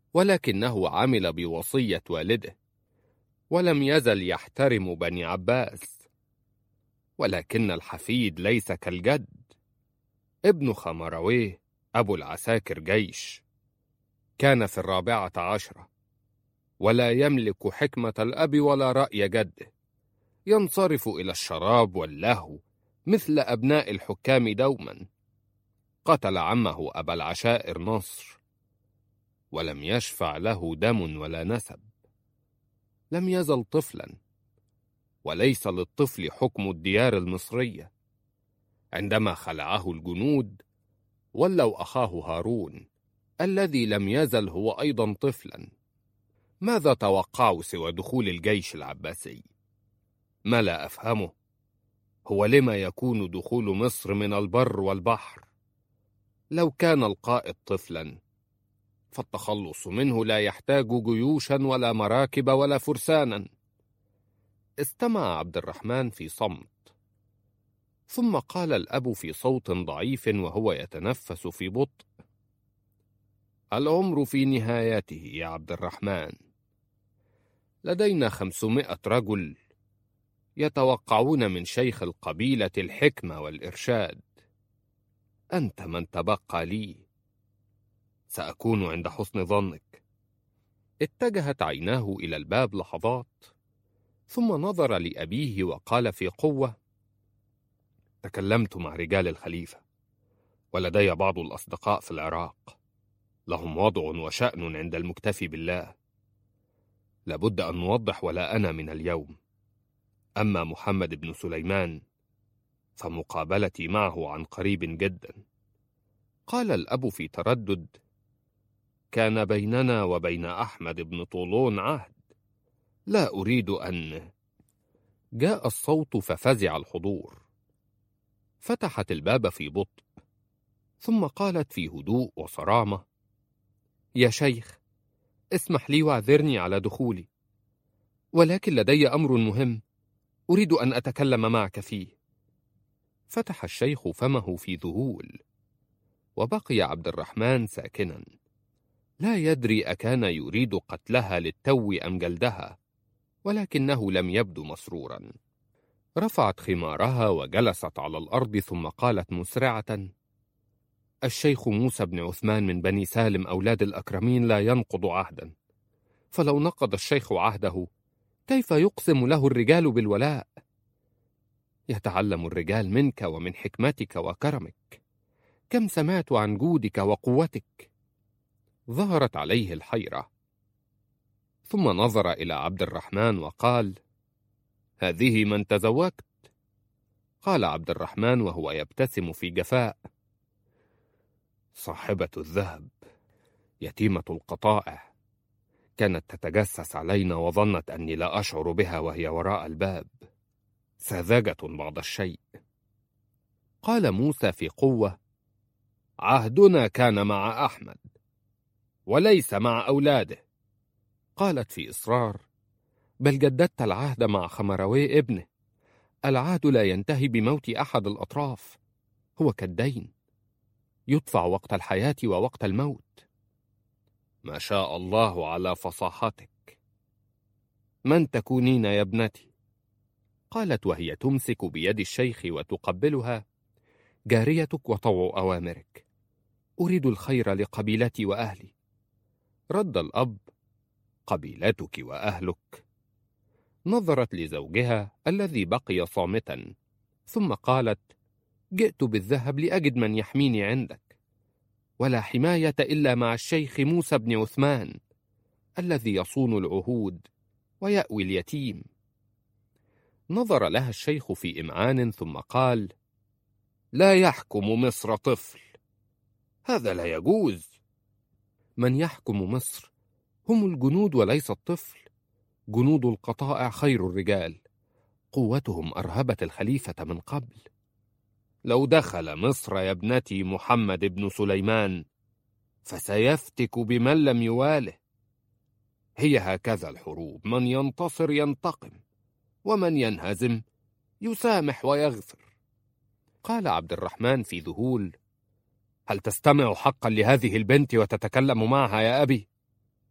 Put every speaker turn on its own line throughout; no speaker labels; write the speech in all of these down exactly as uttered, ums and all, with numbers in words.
ولكنه عمل بوصية والده، ولم يزل يحترم بني عباس. ولكن الحفيد ليس كالجد. ابن خمرويه أبو العساكر جيش كان في الرابعة عشرة، ولا يملك حكمة الأب ولا رأي جده، ينصرف إلى الشراب واللهو مثل أبناء الحكام دوما. قتل عمه أبا العشائر نصر، ولم يشفع له دم ولا نسب. لم يزل طفلا، وليس للطفل حكم الديار المصرية. عندما خلعه الجنود ولوا أخاه هارون الذي لم يزل هو أيضا طفلا. ماذا توقعوا سوى دخول الجيش العباسي؟ ما لا أفهمه هو لما يكون دخول مصر من البر والبحر. لو كان القائد طفلا فالتخلص منه لا يحتاج جيوشا ولا مراكب ولا فرسانا. استمع عبد الرحمن في صمت، ثم قال الأب في صوت ضعيف وهو يتنفس في بطء: العمر في نهايته يا عبد الرحمن. لدينا خمسمائة رجل يتوقعون من شيخ القبيلة الحكمة والإرشاد. أنت من تبقى لي. سأكون عند حسن ظنك. اتجهت عيناه إلى الباب لحظات، ثم نظر لأبيه وقال في قوة: تكلمت مع رجال الخليفة، ولدي بعض الأصدقاء في العراق، لهم وضع وشأن عند المكتفي بالله. لابد أن نوضح ولا أنا من اليوم. أما محمد بن سليمان فمقابلتي معه عن قريب جدا. قال الأب في تردد: كان بيننا وبين أحمد بن طولون عهد، لا أريد أن. جاء الصوت ففزع الحضور. فتحت الباب في بطء، ثم قالت في هدوء وصرامة: يا شيخ، اسمح لي واعذرني على دخولي، ولكن لدي أمر مهم أريد أن أتكلم معك فيه. فتح الشيخ فمه في ذهول، وبقي عبد الرحمن ساكنا، لا يدري أكان يريد قتلها للتو أم جلدها، ولكنه لم يبدو مسرورا. رفعت خمارها وجلست على الأرض، ثم قالت مسرعة: الشيخ موسى بن عثمان من بني سالم أولاد الأكرمين لا ينقض عهدا، فلو نقض الشيخ عهده كيف يقسم له الرجال بالولاء؟ يتعلم الرجال منك ومن حكمتك وكرمك، كم سمعت عن جودك وقوتك. ظهرت عليه الحيرة، ثم نظر إلى عبد الرحمن وقال: هذه من تزوجت؟ قال عبد الرحمن وهو يبتسم في جفاء: صاحبة الذهب، يتيمة القطائع، كانت تتجسس علينا وظنت أني لا أشعر بها وهي وراء الباب، ساذجة بعض الشيء. قال موسى في قوة: عهدنا كان مع أحمد وليس مع أولاده. قالت في إصرار: بل جددت العهد مع خمروي ابنه. العهد لا ينتهي بموت أحد الأطراف، هو كالدين، يدفع وقت الحياة ووقت الموت. ما شاء الله على فصاحتك. من تكونين يا ابنتي؟ قالت وهي تمسك بيد الشيخ وتقبلها: جاريتك وطوع أوامرك، أريد الخير لقبيلتي وأهلي. رد الأب: قبيلتك وأهلك؟ نظرت لزوجها الذي بقي صامتا، ثم قالت: جئت بالذهب لأجد من يحميني عندك، ولا حماية إلا مع الشيخ موسى بن عثمان الذي يصون العهود ويأوي اليتيم. نظر لها الشيخ في إمعان ثم قال: لا يحكم مصر طفل، هذا لا يجوز. من يحكم مصر هم الجنود وليس الطفل. جنود القطائع خير الرجال، قوتهم أرهبت الخليفة من قبل. لو دخل مصر يا ابنتي محمد بن سليمان فسيفتك بمن لم يواله. هي هكذا الحروب، من ينتصر ينتقم، ومن ينهزم يسامح ويغفر. قال عبد الرحمن في ذهول: هل تستمع حقا لهذه البنت وتتكلم معها يا أبي؟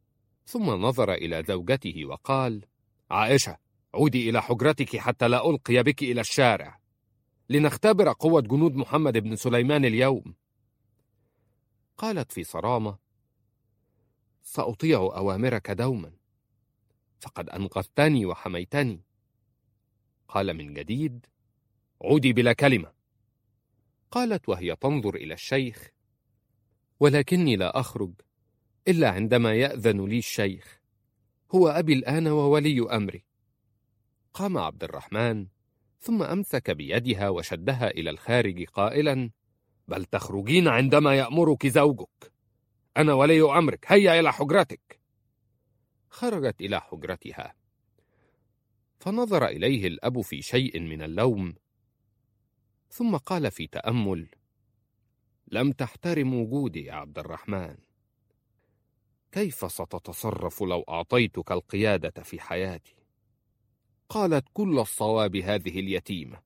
ثم نظر إلى زوجته وقال: عائشة، عودي إلى حجرتك حتى لا ألقي بك إلى الشارع، لنختبر قوة جنود محمد بن سليمان اليوم. قالت في صرامة: سأطيع أوامرك دوما، فقد أنقذتني وحميتني. قال من جديد: عودي بلا كلمة. قالت وهي تنظر إلى الشيخ: ولكني لا أخرج إلا عندما يأذن لي الشيخ، هو أبي الآن وولي أمري. قام عبد الرحمن ثم أمسك بيدها وشدها إلى الخارج قائلا: بل تخرجين عندما يأمرك زوجك، أنا ولي أمرك، هيا إلى حجرتك. خرجت إلى حجرتها، فنظر إليه الأب في شيء من اللوم، ثم قال في تأمل: لم تحترم وجودي يا عبد الرحمن، كيف ستتصرف لو أعطيتك القيادة في حياتي؟ قالت كل الصواب هذه اليتيمة.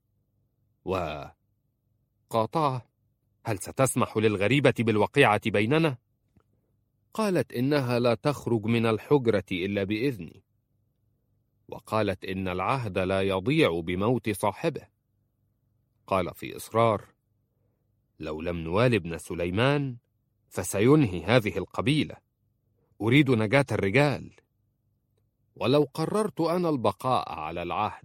وقاطعه: هل ستسمح للغريبة بالوقيعة بيننا؟ قالت إنها لا تخرج من الحجرة إلا بإذني، وقالت إن العهد لا يضيع بموت صاحبه. قال في إصرار: لو لم نوال ابن سليمان فسينهي هذه القبيلة، أريد نجاة الرجال، ولو قررت أنا البقاء على العهد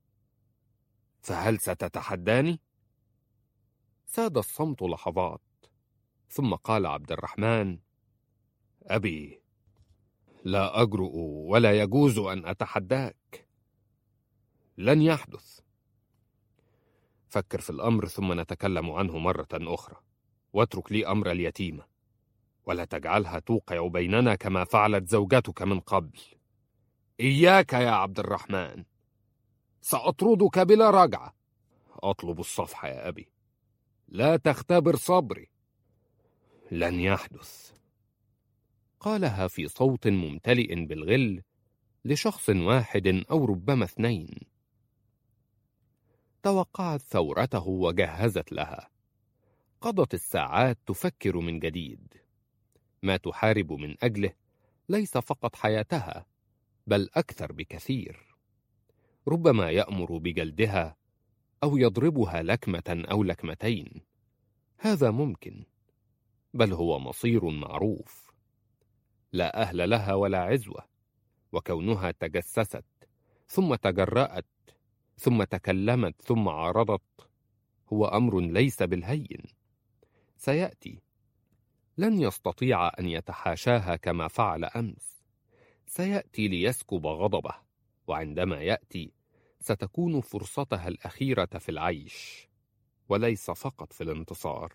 فهل ستتحداني؟ ساد الصمت لحظات، ثم قال عبد الرحمن: أبي، لا أجرؤ ولا يجوز أن أتحداك، لن يحدث. فكر في الأمر ثم نتكلم عنه مرة أخرى، واترك لي أمر اليتيمة، ولا تجعلها توقع بيننا كما فعلت زوجتك من قبل. إياك يا عبد الرحمن، سأطردك بلا رجعة. أطلب الصفح يا أبي، لا تختبر صبري. لن يحدث. قالها في صوت ممتلئ بالغل لشخص واحد أو ربما اثنين. توقعت ثورته وجهزت لها. قضت الساعات تفكر من جديد. ما تحارب من أجله ليس فقط حياتها، بل أكثر بكثير. ربما يأمر بجلدها أو يضربها لكمة أو لكمتين، هذا ممكن، بل هو مصير معروف. لا أهل لها ولا عزوة، وكونها تجسست ثم تجرأت ثم تكلمت ثم عارضت هو أمر ليس بالهين. سيأتي، لن يستطيع أن يتحاشاها كما فعل أمس. سيأتي ليسكب غضبه، وعندما يأتي ستكون فرصتها الأخيرة في العيش، وليس فقط في الانتصار.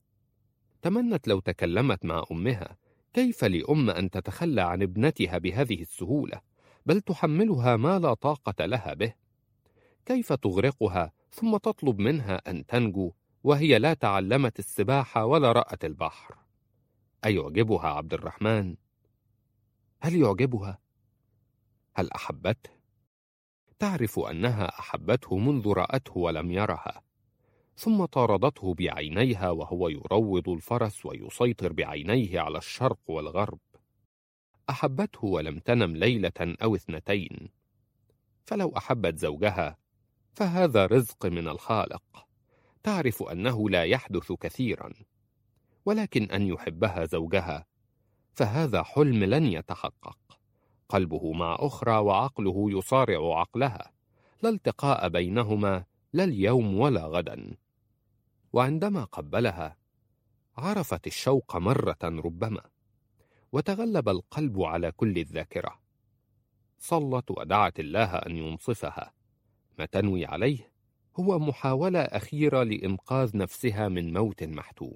تمنت لو تكلمت مع أمها. كيف لأم أن تتخلى عن ابنتها بهذه السهولة، بل تحملها ما لا طاقة لها به؟ كيف تغرقها ثم تطلب منها أن تنجو وهي لا تعلمت السباحة ولا رأت البحر؟ أيعجبها عبد الرحمن؟ هل يعجبها؟ هل أحبته؟ تعرف أنها أحبته منذ رأته ولم يرها، ثم طاردته بعينيها وهو يروض الفرس ويسيطر بعينيه على الشرق والغرب. أحبته ولم تنم ليلة أو اثنتين. فلو أحبت زوجها فهذا رزق من الخالق. تعرف أنه لا يحدث كثيرا، ولكن أن يحبها زوجها فهذا حلم لن يتحقق. قلبه مع أخرى وعقله يصارع عقلها، لا التقاء بينهما، لا اليوم ولا غدا. وعندما قبلها عرفت الشوق مرة ربما، وتغلب القلب على كل الذاكرة. صلت ودعت الله أن ينصفها. ما تنوي عليه هو محاولة أخيرة لإنقاذ نفسها من موت محتوم.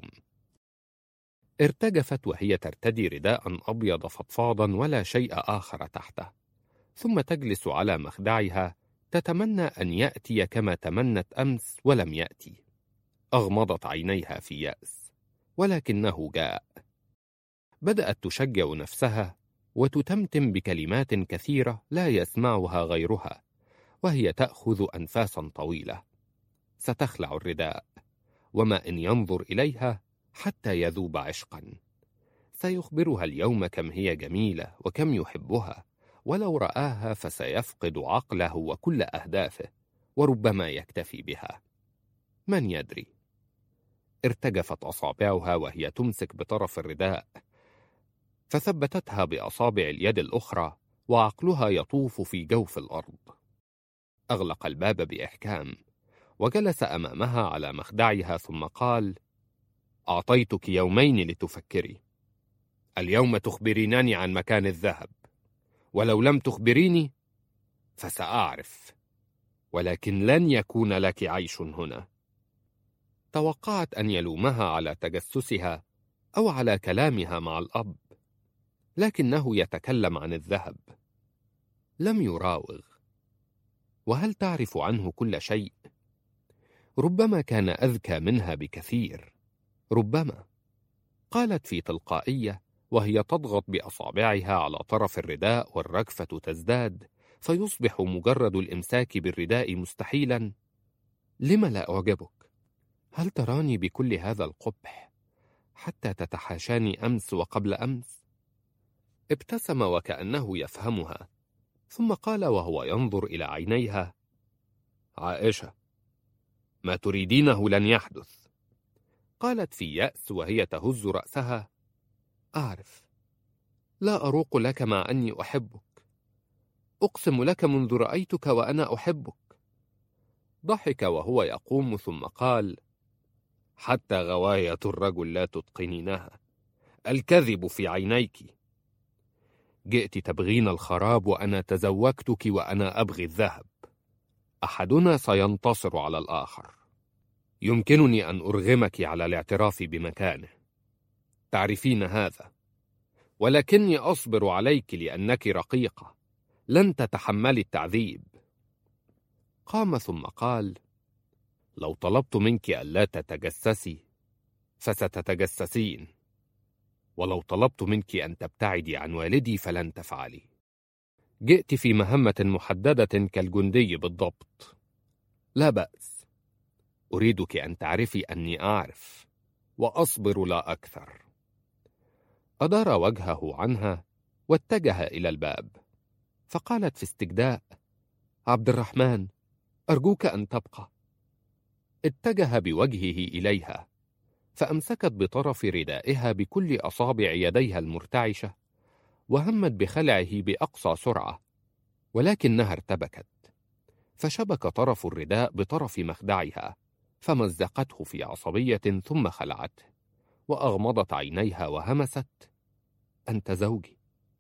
ارتجفت وهي ترتدي رداء أبيض فضفاضا ولا شيء آخر تحته، ثم تجلس على مخدعها تتمنى أن يأتي كما تمنت أمس ولم يأتي. أغمضت عينيها في يأس، ولكنه جاء. بدأت تشجع نفسها وتتمتم بكلمات كثيرة لا يسمعها غيرها، وهي تأخذ أنفاسا طويلة. ستخلع الرداء، وما إن ينظر إليها حتى يذوب عشقا. سيخبرها اليوم كم هي جميلة وكم يحبها، ولو رآها فسيفقد عقله وكل أهدافه، وربما يكتفي بها. من يدري؟ ارتجفت أصابعها وهي تمسك بطرف الرداء، فثبتتها بأصابع اليد الأخرى، وعقلها يطوف في جوف الأرض. أغلق الباب بإحكام وجلس أمامها على مخدعها، ثم قال: أعطيتك يومين لتفكري. اليوم تخبرينني عن مكان الذهب، ولو لم تخبريني فسأعرف، ولكن لن يكون لك عيش هنا. توقعت أن يلومها على تجسسها أو على كلامها مع الأب، لكنه يتكلم عن الذهب. لم يراوغ. وهل تعرف عنه كل شيء؟ ربما كان أذكى منها بكثير، ربما. قالت في تلقائية وهي تضغط بأصابعها على طرف الرداء والرجفة تزداد، فيصبح مجرد الإمساك بالرداء مستحيلا: لم لا أعجبك؟ هل تراني بكل هذا القبح حتى تتحاشاني أمس وقبل أمس؟ ابتسم وكأنه يفهمها، ثم قال وهو ينظر إلى عينيها: عائشة، ما تريدينه لن يحدث. قالت في يأس وهي تهز رأسها: أعرف، لا أروق لك مع أني أحبك، أقسم لك منذ رأيتك وأنا أحبك. ضحك وهو يقوم، ثم قال: حتى غواية الرجل لا تتقنينها، الكذب في عينيك. جئت تبغين الخراب وأنا تزوجتك وأنا أبغي الذهب. أحدنا سينتصر على الآخر. يمكنني أن أرغمك على الاعتراف بمكانه، تعرفين هذا، ولكني أصبر عليك لأنك رقيقة، لن تتحملي التعذيب. قام ثم قال: لو طلبت منك ألا تتجسسي فستتجسسين، ولو طلبت منك أن تبتعدي عن والدي فلن تفعلي. جئت في مهمة محددة كالجندي بالضبط. لا بأس، أريدك أن تعرفي أني أعرف وأصبر لا أكثر. أدار وجهه عنها واتجه إلى الباب، فقالت في استجداء: عبد الرحمن، أرجوك أن تبقى. اتجه بوجهه إليها، فأمسكت بطرف ردائها بكل أصابع يديها المرتعشة، وهمت بخلعه بأقصى سرعة، ولكنها ارتبكت، فشبك طرف الرداء بطرف مخدعها، فمزقته في عصبية ثم خلعته، وأغمضت عينيها وهمست: أنت زوجي.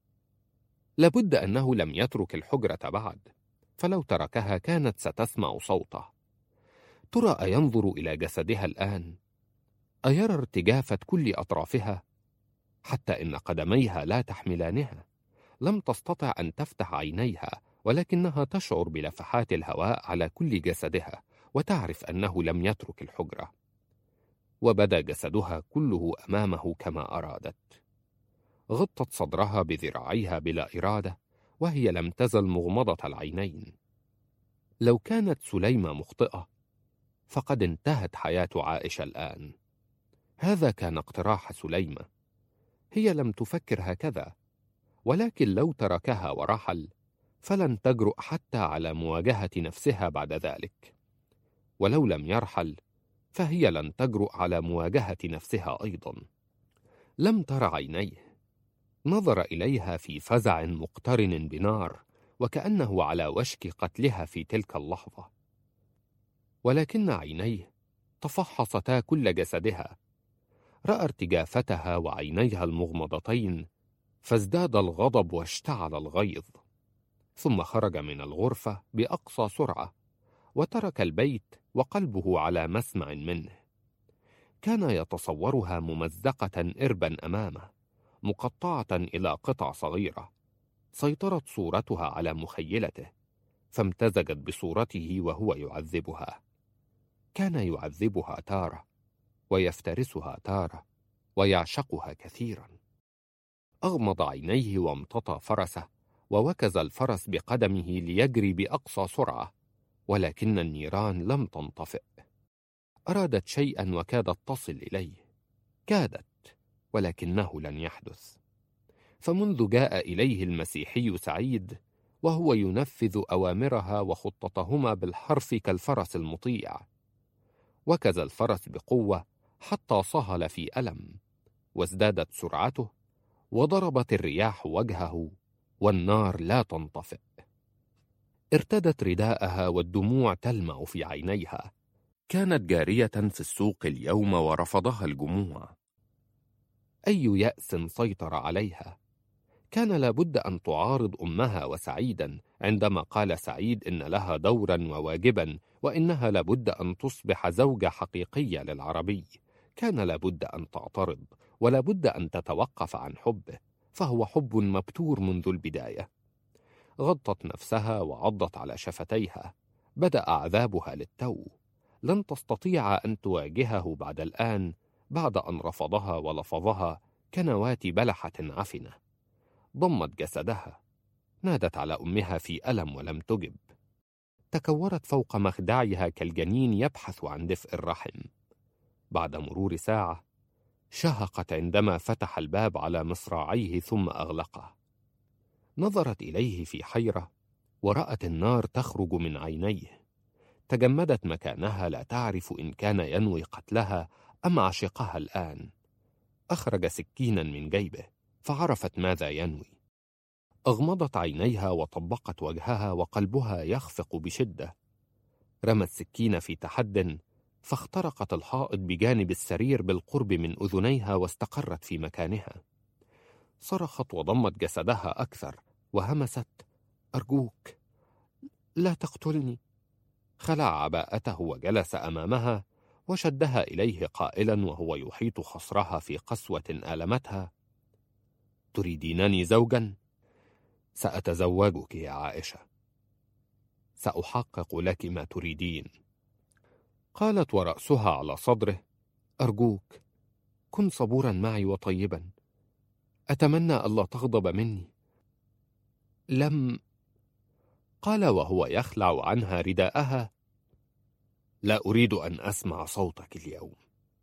لابد أنه لم يترك الحجرة بعد، فلو تركها كانت ستسمع صوته. ترى أينظر إلى جسدها الآن؟ أيرى ارتجافة كل أطرافها؟ حتى إن قدميها لا تحملانها. لم تستطع أن تفتح عينيها، ولكنها تشعر بلفحات الهواء على كل جسدها، وتعرف أنه لم يترك الحجرة. وبدا جسدها كله أمامه كما أرادت. غطت صدرها بذراعيها بلا إرادة، وهي لم تزل مغمضة العينين. لو كانت سليمة مخطئة فقد انتهت حياة عائشة الآن. هذا كان اقتراح سليمة، هي لم تفكر هكذا، ولكن لو تركها ورحل فلن تجرؤ حتى على مواجهة نفسها بعد ذلك. ولو لم يرحل فهي لن تجرؤ على مواجهة نفسها أيضا. لم تر عينيه، نظر إليها في فزع مقترن بنار، وكأنه على وشك قتلها في تلك اللحظة. ولكن عينيه تفحصتا كل جسدها، رأى ارتجافتها وعينيها المغمضتين، فازداد الغضب واشتعل الغيظ. ثم خرج من الغرفة بأقصى سرعة، وترك البيت وقلبه على مسمع منه. كان يتصورها ممزقة إربا أمامه، مقطعة إلى قطع صغيرة. سيطرت صورتها على مخيلته، فامتزجت بصورته وهو يعذبها. كان يعذبها تارة، ويفترسها تارة، ويعشقها كثيرا. أغمض عينيه وامتطى فرسه، ووكز الفرس بقدمه ليجري بأقصى سرعة، ولكن النيران لم تنطفئ. أرادت شيئا وكادت تصل إليه، كادت، ولكنه لن يحدث. فمنذ جاء إليه المسيحي سعيد وهو ينفذ أوامرها وخطتهما بالحرف كالفرس المطيع، وكز الفرس بقوة حتى صهل في ألم، وازدادت سرعته، وضربت الرياح وجهه، والنار لا تنطفئ. ارتدت رداءها والدموع تلمع في عينيها. كانت جارية في السوق اليوم ورفضها الجموع. أي يأس سيطر عليها. كان لابد أن تعارض أمها وسعيدا عندما قال سعيد إن لها دورا وواجبا، وإنها لابد أن تصبح زوجة حقيقية للعربي. كان لابد أن تعترض، ولابد أن تتوقف عن حبه، فهو حب مبتور منذ البداية. غضت نفسها وعضت على شفتيها. بدأ عذابها للتو. لن تستطيع أن تواجهه بعد الآن، بعد أن رفضها ولفظها كنواة بلحة عفنة. ضمت جسدها. نادت على أمها في ألم ولم تجب. تكورت فوق مخدعها كالجنين يبحث عن دفء الرحم. بعد مرور ساعة شهقت عندما فتح الباب على مصراعيه ثم أغلقه. نظرت إليه في حيرة، ورأت النار تخرج من عينيه. تجمدت مكانها لا تعرف إن كان ينوي قتلها أم عشقها الآن. أخرج سكينا من جيبه فعرفت ماذا ينوي. أغمضت عينيها وطبقت وجهها وقلبها يخفق بشدة. رمت السكين في تحد، فاخترقت الحائط بجانب السرير بالقرب من أذنيها واستقرت في مكانها. صرخت وضمت جسدها أكثر وهمست: أرجوك لا تقتلني. خلع عباءته وجلس أمامها وشدها إليه قائلا وهو يحيط خصرها في قسوة آلمتها: تريدينني زوجا؟ سأتزوجك يا عائشة. سأحقق لك ما تريدين. قالت ورأسها على صدره: أرجوك كن صبورا معي وطيبا. أتمنى ألا تغضب مني. لم. قال وهو يخلع عنها رداءها: لا أريد أن أسمع صوتك اليوم.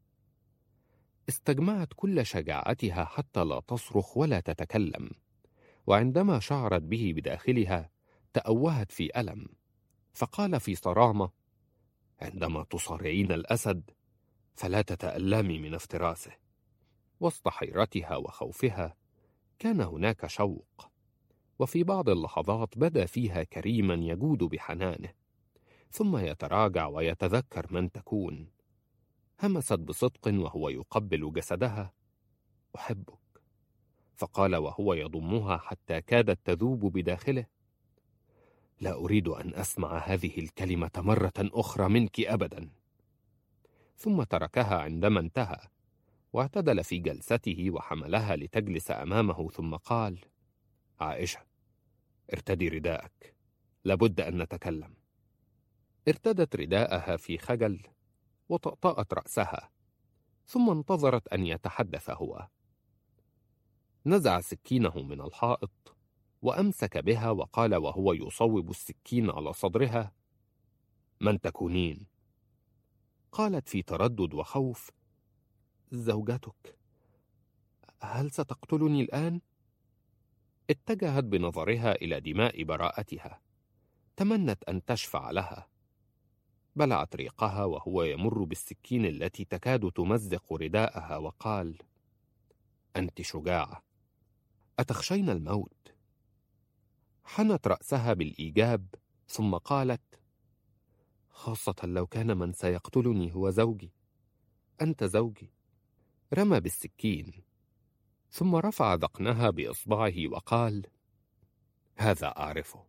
استجمعت كل شجاعتها حتى لا تصرخ ولا تتكلم، وعندما شعرت به بداخلها تأوهت في ألم، فقال في صرامة: عندما تصارعين الأسد فلا تتألمي من افتراسه. وسط حيرتها وخوفها كان هناك شوق، وفي بعض اللحظات بدا فيها كريما يجود بحنانه، ثم يتراجع ويتذكر من تكون. همست بصدق وهو يقبل جسدها: أحبك. فقال وهو يضمها حتى كادت تذوب بداخله: لا أريد أن أسمع هذه الكلمة مرة أخرى منك أبدا. ثم تركها عندما انتهى، واعتدل في جلسته وحملها لتجلس أمامه، ثم قال: عائشة، ارتدي رداءك، لابد أن نتكلم. ارتدت رداءها في خجل وطأطأت رأسها، ثم انتظرت أن يتحدث هو. نزع سكينه من الحائط وأمسك بها وقال وهو يصوب السكين على صدرها: من تكونين؟ قالت في تردد وخوف: زوجتك. هل ستقتلني الآن؟ اتجهت بنظرها إلى دماء براءتها، تمنت أن تشفع لها. بلعت ريقها وهو يمر بالسكين التي تكاد تمزق رداءها وقال: أنت شجاعة، أتخشين الموت؟ حنت رأسها بالإيجاب ثم قالت: خاصة لو كان من سيقتلني هو زوجي. أنت زوجي. رمى بالسكين ثم رفع ذقنها بإصبعه وقال: هذا أعرفه،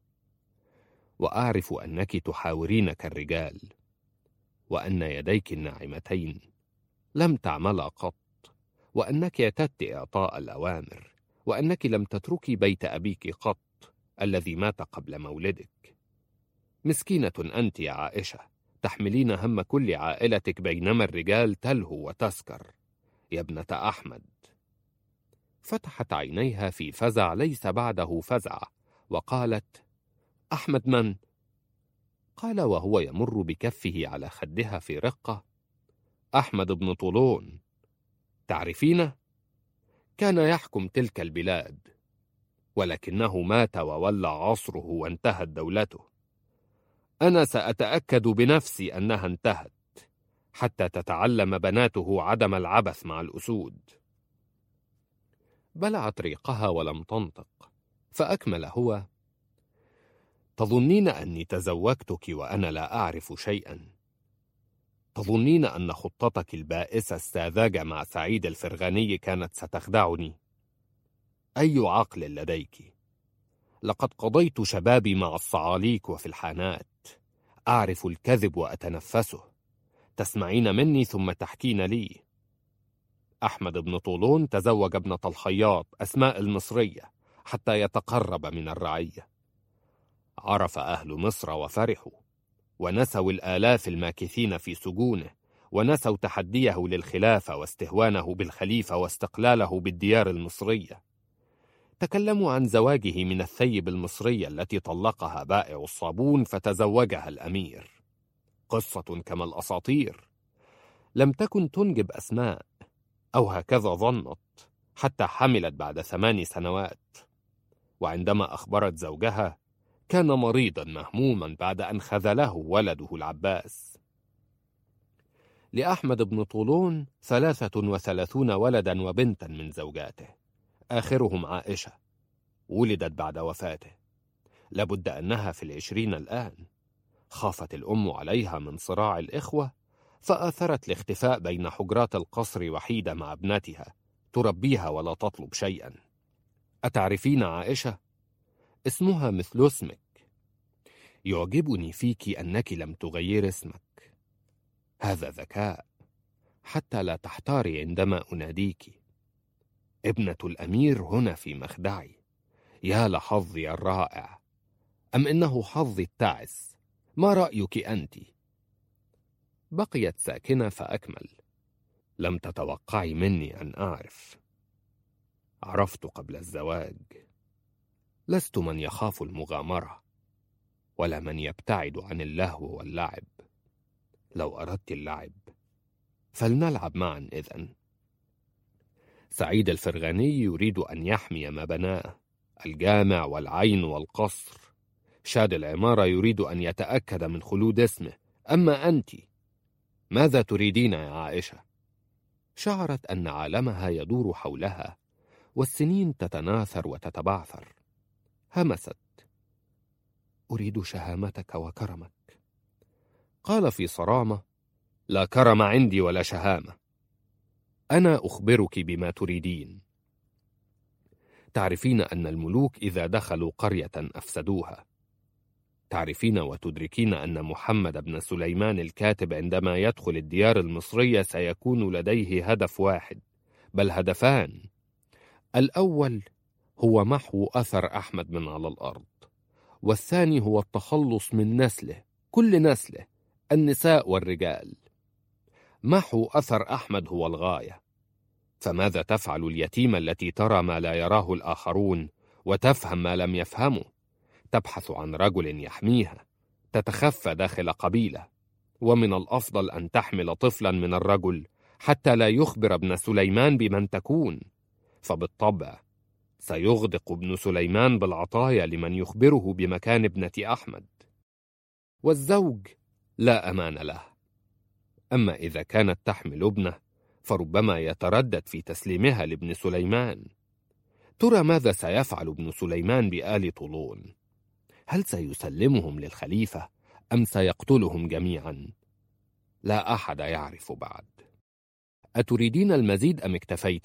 وأعرف أنك تحاورين كالرجال، وأن يديك الناعمتين لم تعملا قط، وأنك اعتدت إعطاء الأوامر، وأنك لم تتركي بيت أبيك قط الذي مات قبل مولدك. مسكينة أنت يا عائشة، تحملين هم كل عائلتك بينما الرجال تلهو وتسكر. يا ابنة أحمد. فتحت عينيها في فزع ليس بعده فزع وقالت: أحمد من؟ قال وهو يمر بكفه على خدها في رقة: أحمد بن طولون. تعرفينه؟ كان يحكم تلك البلاد، ولكنه مات وولى عصره وانتهت دولته. أنا سأتأكد بنفسي أنها انتهت، حتى تتعلم بناته عدم العبث مع الأسود. بلعت ريقها ولم تنطق، فأكمل هو: تظنين أني تزوجتك وأنا لا أعرف شيئا؟ تظنين أن خطتك البائسة الساذجة مع سعيد الفرغاني كانت ستخدعني؟ أي عقل لديك؟ لقد قضيت شبابي مع الصعاليك وفي الحانات، أعرف الكذب وأتنفسه. تسمعين مني ثم تحكين لي. أحمد بن طولون تزوج ابنة الخياط أسماء المصرية حتى يتقرب من الرعية. عرف أهل مصر وفرحوا، ونسوا الآلاف الماكثين في سجونه، ونسوا تحديه للخلافة واستهوانه بالخليفة واستقلاله بالديار المصرية. تكلموا عن زواجه من الثيب المصرية التي طلقها بائع الصابون فتزوجها الأمير. قصة كما الأساطير. لم تكن تنجب أسماء، أو هكذا ظنت، حتى حملت بعد ثمان سنوات. وعندما أخبرت زوجها كان مريضا مهموما بعد أن خذله ولده العباس. لأحمد بن طولون ثلاثة وثلاثون ولدا وبنتا من زوجاته، آخرهم عائشة، ولدت بعد وفاته. لابد أنها في العشرين الآن. خافت الأم عليها من صراع الإخوة، فآثرت الاختفاء بين حجرات القصر وحيدة مع ابنتها تربيها ولا تطلب شيئا. أتعرفين عائشة؟ اسمها مثل اسمك. يعجبني فيك أنك لم تغير اسمك. هذا ذكاء، حتى لا تحتاري عندما أناديك. ابنة الأمير هنا في مخدعي. يا لحظي الرائع، أم إنه حظي التعس؟ ما رأيك أنت؟ بقيت ساكنة فأكمل: لم تتوقعي مني أن أعرف. عرفت قبل الزواج. لست من يخاف المغامرة، ولا من يبتعد عن اللهو واللعب. لو أردت اللعب فلنلعب معا إذن. سعيد الفرغاني يريد أن يحمي ما بناه، الجامع والعين والقصر. شاد العمارة يريد أن يتأكد من خلود اسمه. أما أنت ماذا تريدين يا عائشة؟ شعرت أن عالمها يدور حولها، والسنين تتناثر وتتبعثر. همست: أريد شهامتك وكرمك. قال في صرامة: لا كرم عندي ولا شهامة. أنا أخبرك بما تريدين. تعرفين أن الملوك إذا دخلوا قرية أفسدوها. تعرفين وتدركين أن محمد بن سليمان الكاتب عندما يدخل الديار المصرية سيكون لديه هدف واحد، بل هدفان. الأول هو محو أثر أحمد من على الأرض، والثاني هو التخلص من نسله، كل نسله، النساء والرجال. محو أثر أحمد هو الغاية. فماذا تفعل اليتيمة التي ترى ما لا يراه الآخرون وتفهم ما لم يفهموا؟ تبحث عن رجل يحميها، تتخفى داخل قبيلة، ومن الأفضل أن تحمل طفلا من الرجل حتى لا يخبر ابن سليمان بمن تكون، فبالطبع سيغدق ابن سليمان بالعطايا لمن يخبره بمكان ابنة أحمد. والزوج لا أمان له. أما إذا كانت تحمل ابنه فربما يتردد في تسليمها لابن سليمان. ترى ماذا سيفعل ابن سليمان بآل طولون؟ هل سيسلمهم للخليفة أم سيقتلهم جميعا؟ لا أحد يعرف بعد. أتريدين المزيد أم اكتفيت؟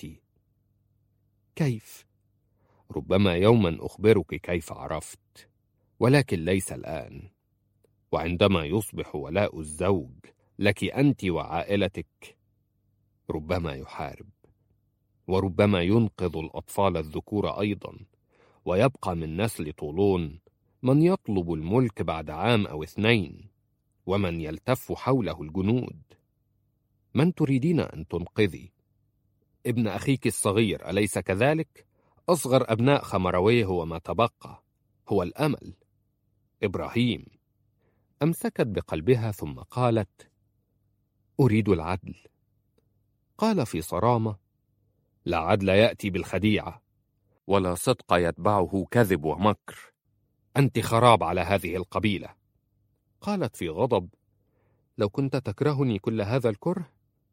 كيف؟ ربما يوما أخبرك كيف عرفت، ولكن ليس الآن. وعندما يصبح ولاء الزوج لك أنت وعائلتك ربما يحارب، وربما ينقذ الأطفال الذكور أيضا، ويبقى من نسل طولون من يطلب الملك بعد عام أو اثنين، ومن يلتف حوله الجنود. من تريدين أن تنقذي؟ ابن أخيك الصغير أليس كذلك؟ أصغر أبناء خمرويه هو ما تبقى، هو الأمل. إبراهيم. أمسكت بقلبها ثم قالت: أريد العدل. قال في صرامة: لا عدل يأتي بالخديعة، ولا صدق يتبعه كذب ومكر. أنت خراب على هذه القبيلة. قالت في غضب: لو كنت تكرهني كل هذا الكره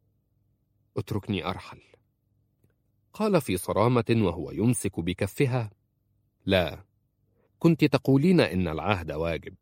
اتركني أرحل. قال في صرامة وهو يمسك بكفها: لا، كنت تقولين إن العهد واجب.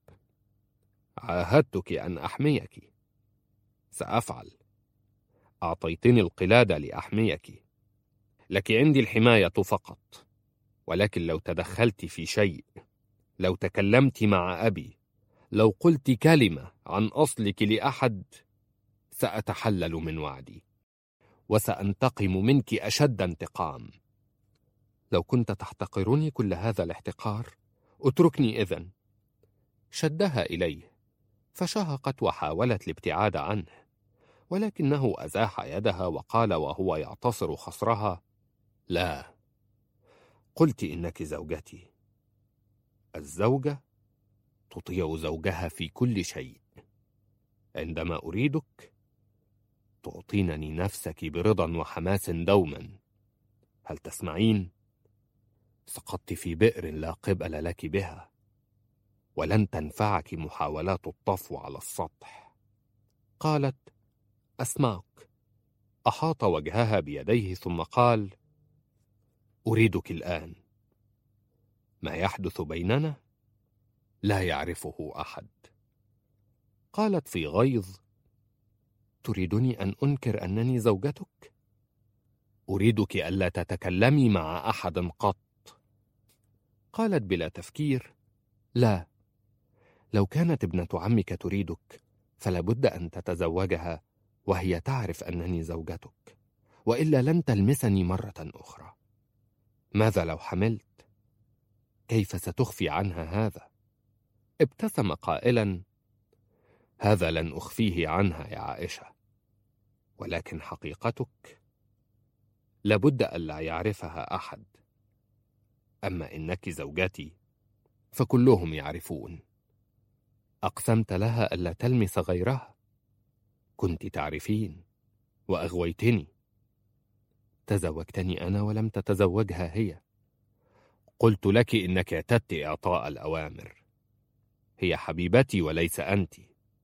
عاهدتك أن أحميك، سأفعل. أعطيتني القلادة لأحميك، لك عندي الحماية فقط، ولكن لو تدخلت في شيء، لو تكلمت مع أبي، لو قلت كلمة عن أصلك لأحد، سأتحلل من وعدي وسأنتقم منك أشد انتقام. لو كنت تحتقرني كل هذا الاحتقار اتركني إذن. شدها إليه فشهقت وحاولت الابتعاد عنه، ولكنه أزاح يدها وقال وهو يعتصر خصرها: لا، قلت إنك زوجتي. الزوجة تطيع زوجها في كل شيء. عندما أريدك تعطينني نفسك برضا وحماس دوما. هل تسمعين؟ سقطت في بئر لا قبل لك بها، ولن تنفعك محاولات الطفو على السطح. قالت: أسمعك. أحاط وجهها بيديه ثم قال: أريدك الآن. ما يحدث بيننا لا يعرفه أحد. قالت في غيظ: تريدني أن أنكر أنني زوجتك؟ أريدك ألا تتكلمي مع أحد قط. قالت بلا تفكير: لا، لو كانت ابنة عمك تريدك فلابد أن تتزوجها وهي تعرف أنني زوجتك، وإلا لن تلمسني مرة أخرى. ماذا لو حملت؟ كيف ستخفي عنها هذا؟ ابتسم قائلا: هذا لن أخفيه عنها يا عائشة، ولكن حقيقتك لابد ألا يعرفها أحد. أما إنك زوجتي فكلهم يعرفون. أقسمت لها ألا تلمس غيرها، كنت تعرفين وأغويتني. تزوجتني أنا ولم تتزوجها هي. قلت لك إنك اعتدت إعطاء الأوامر. هي حبيبتي وليس أنت.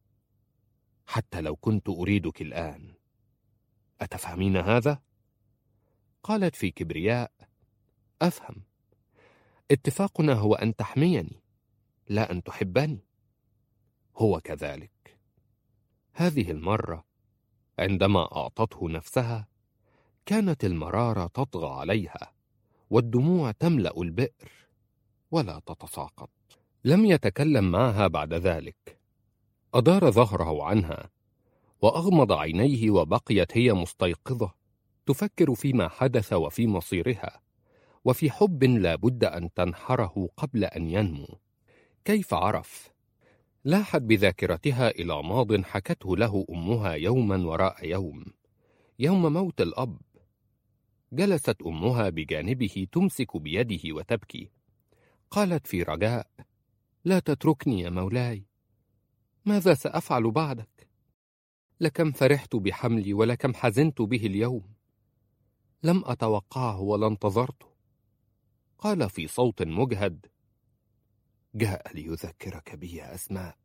حتى لو كنت أريدك الآن، أتفهمين هذا؟ قالت في كبرياء: أفهم. اتفاقنا هو أن تحميني لا أن تحبني. هو كذلك. هذه المرة عندما أعطته نفسها كانت المرارة تطغى عليها والدموع تملأ البئر ولا تتساقط. لم يتكلم معها بعد ذلك. أدار ظهره عنها وأغمض عينيه، وبقيت هي مستيقظة تفكر فيما حدث وفي مصيرها وفي حب لا بد أن تنحره قبل أن ينمو. كيف عرف؟ لاحت بذاكرتها إلى ماض حكته له أمها يوما وراء يوم، يوم موت الأب. جلست أمها بجانبه تمسك بيده وتبكي. قالت في رجاء: لا تتركني يا مولاي، ماذا سأفعل بعدك؟ لكم فرحت بحملي ولكم حزنت به اليوم. لم أتوقعه ولا انتظرته. قال في صوت مجهد: جاء ليذكرك بي يا أسماء،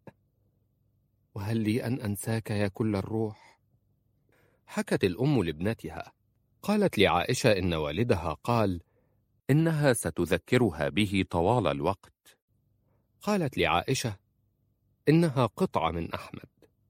وهل لي أن أنساك يا كل الروح؟ حكت الأم لابنتها. قالت لعائشة إن والدها قال إنها ستذكرها به طوال الوقت. قالت لعائشة إنها قطعة من أحمد،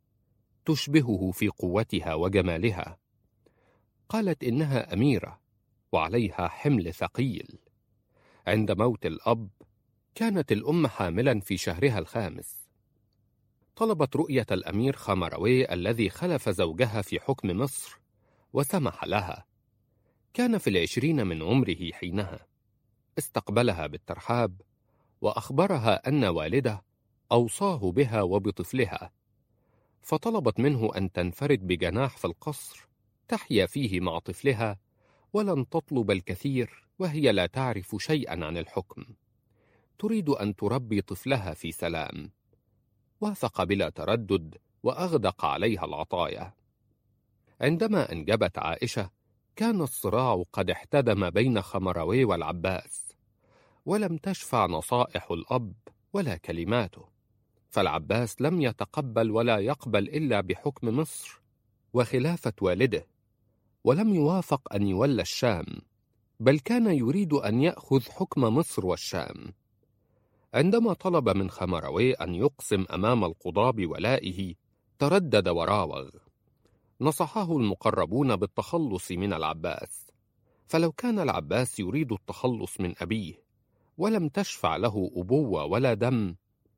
تشبهه في قوتها وجمالها. قالت إنها أميرة وعليها حمل ثقيل. عند موت الأب كانت الأم حاملا في شهرها الخامس. طلبت رؤية الأمير خمروي الذي خلف زوجها في حكم مصر وسمح لها. كان في العشرين من عمره حينها. استقبلها بالترحاب وأخبرها أن والده أوصاه بها وبطفلها، فطلبت منه أن تنفرد بجناح في القصر تحيا فيه مع طفلها، ولن تطلب الكثير وهي لا تعرف شيئا عن الحكم. تريد أن تربي طفلها في سلام. وافق بلا تردد وأغدق عليها العطايا. عندما أنجبت عائشة كان الصراع قد احتدم بين خمروي والعباس، ولم تشفع نصائح الأب ولا كلماته، فالعباس لم يتقبل ولا يقبل إلا بحكم مصر وخلافة والده، ولم يوافق أن يولى الشام، بل كان يريد أن يأخذ حكم مصر والشام. عندما طلب من خمروي أن يقسم أمام القضاة بولائه تردد وراوغ. نصحه المقربون بالتخلص من العباس، فلو كان العباس يريد التخلص من أبيه ولم تشفع له أبوة ولا دم،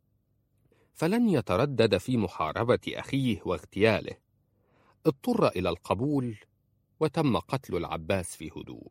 فلن يتردد في محاربة أخيه واغتياله. اضطر إلى القبول، وتم قتل العباس في هدوء.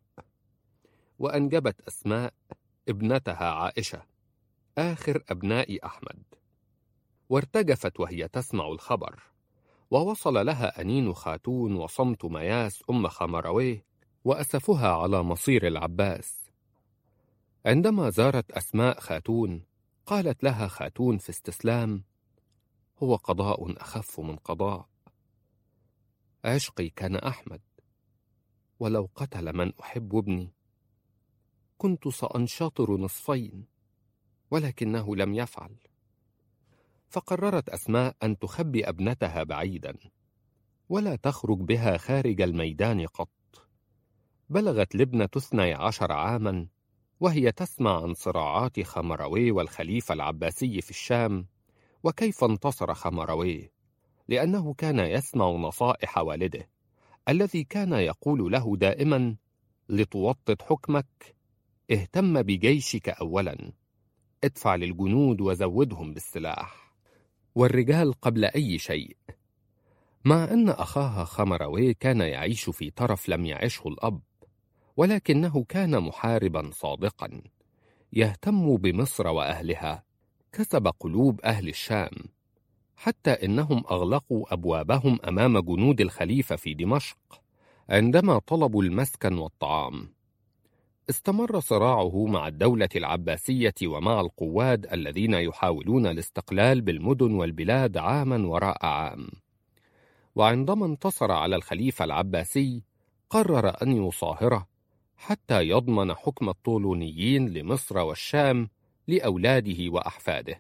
وأنجبت أسماء ابنتها عائشة، آخر أبناء أحمد، وارتجفت وهي تسمع الخبر، ووصل لها أنين خاتون وصمت مياس أم خمرويه وأسفها على مصير العباس. عندما زارت أسماء خاتون، قالت لها خاتون في استسلام: هو قضاء أخف من قضاء. عشقي كان أحمد، ولو قتل من أحب ابني كنت سأنشطر نصفين، ولكنه لم يفعل. فقررت أسماء أن تخبي ابنتها بعيدا، ولا تخرج بها خارج الميدان قط. بلغت الابنة اثني عشر عاما وهي تسمع عن صراعات خمروي والخليفة العباسي في الشام، وكيف انتصر خمروي، لأنه كان يسمع نصائح والده الذي كان يقول له دائما: لتوطد حكمك اهتم بجيشك أولا، ادفع للجنود وزودهم بالسلاح والرجال قبل أي شيء. مع أن أخاها خمروي كان يعيش في طرف لم يعشه الأب، ولكنه كان محاربا صادقا يهتم بمصر وأهلها. كسب قلوب أهل الشام، حتى إنهم أغلقوا أبوابهم أمام جنود الخليفة في دمشق عندما طلبوا المسكن والطعام. استمر صراعه مع الدولة العباسية ومع القواد الذين يحاولون الاستقلال بالمدن والبلاد عاما وراء عام. وعندما انتصر على الخليفة العباسي، قرر أن يصاهره حتى يضمن حكم الطولونيين لمصر والشام لأولاده وأحفاده.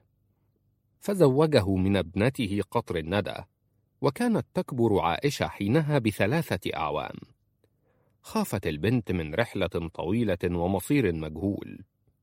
فزوجه من ابنته قطر الندى، وكانت تكبر عائشة حينها بثلاثة أعوام. خافت البنت من رحلة طويلة ومصير مجهول،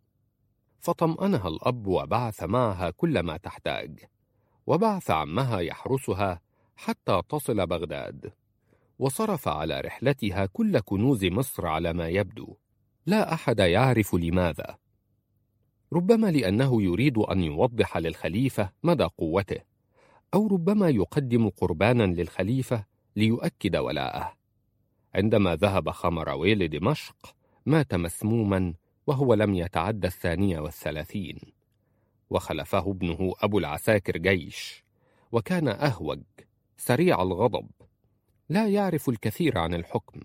فطمأنها الأب وبعث معها كل ما تحتاج، وبعث عمها يحرسها حتى تصل بغداد، وصرف على رحلتها كل كنوز مصر على ما يبدو. لا أحد يعرف لماذا، ربما لأنه يريد أن يوضح للخليفة مدى قوته، أو ربما يقدم قربانا للخليفة ليؤكد ولاءه. عندما ذهب خمروي لدمشق مات مسموما وهو لم يتعد الثانية والثلاثين، وخلفه ابنه أبو العساكر جيش، وكان أهوج سريع الغضب لا يعرف الكثير عن الحكم.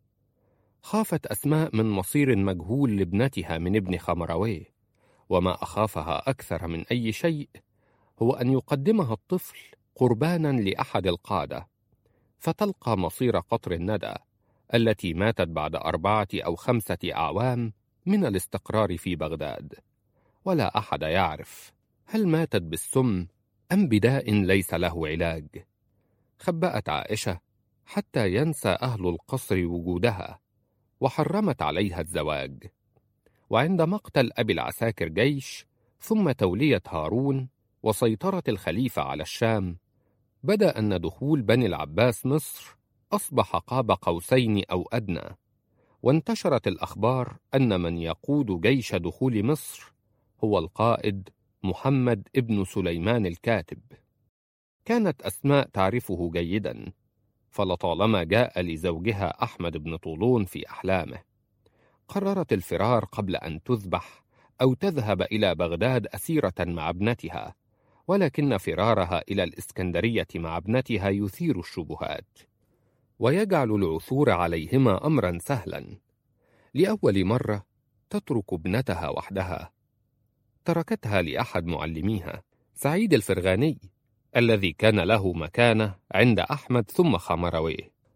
خافت أسماء من مصير مجهول لابنتها من ابن خمروي، وما أخافها أكثر من أي شيء هو أن يقدمها الطفل قربانا لأحد القادة، فتلقى مصير قطر الندى التي ماتت بعد أربعة أو خمسة أعوام من الاستقرار في بغداد، ولا أحد يعرف هل ماتت بالسم أم بداء ليس له علاج. خبأت عائشة حتى ينسى أهل القصر وجودها، وحرمت عليها الزواج. وعند مقتل أبي العساكر جيش ثم تولية هارون وسيطرة الخليفة على الشام، بدأ أن دخول بني العباس مصر أصبح قاب قوسين أو أدنى، وانتشرت الأخبار أن من يقود جيش دخول مصر هو القائد محمد ابن سليمان الكاتب. كانت أسماء تعرفه جيدا، فلطالما جاء لزوجها أحمد بن طولون في أحلامه. قررت الفرار قبل أن تذبح أو تذهب إلى بغداد أسيرة مع ابنتها، ولكن فرارها إلى الإسكندرية مع ابنتها يثير الشبهات ويجعل العثور عليهما أمرا سهلا. لأول مرة تترك ابنتها وحدها، تركتها لأحد معلميها سعيد الفرغاني الذي كان له مكانة عند أحمد ثم خمرويه،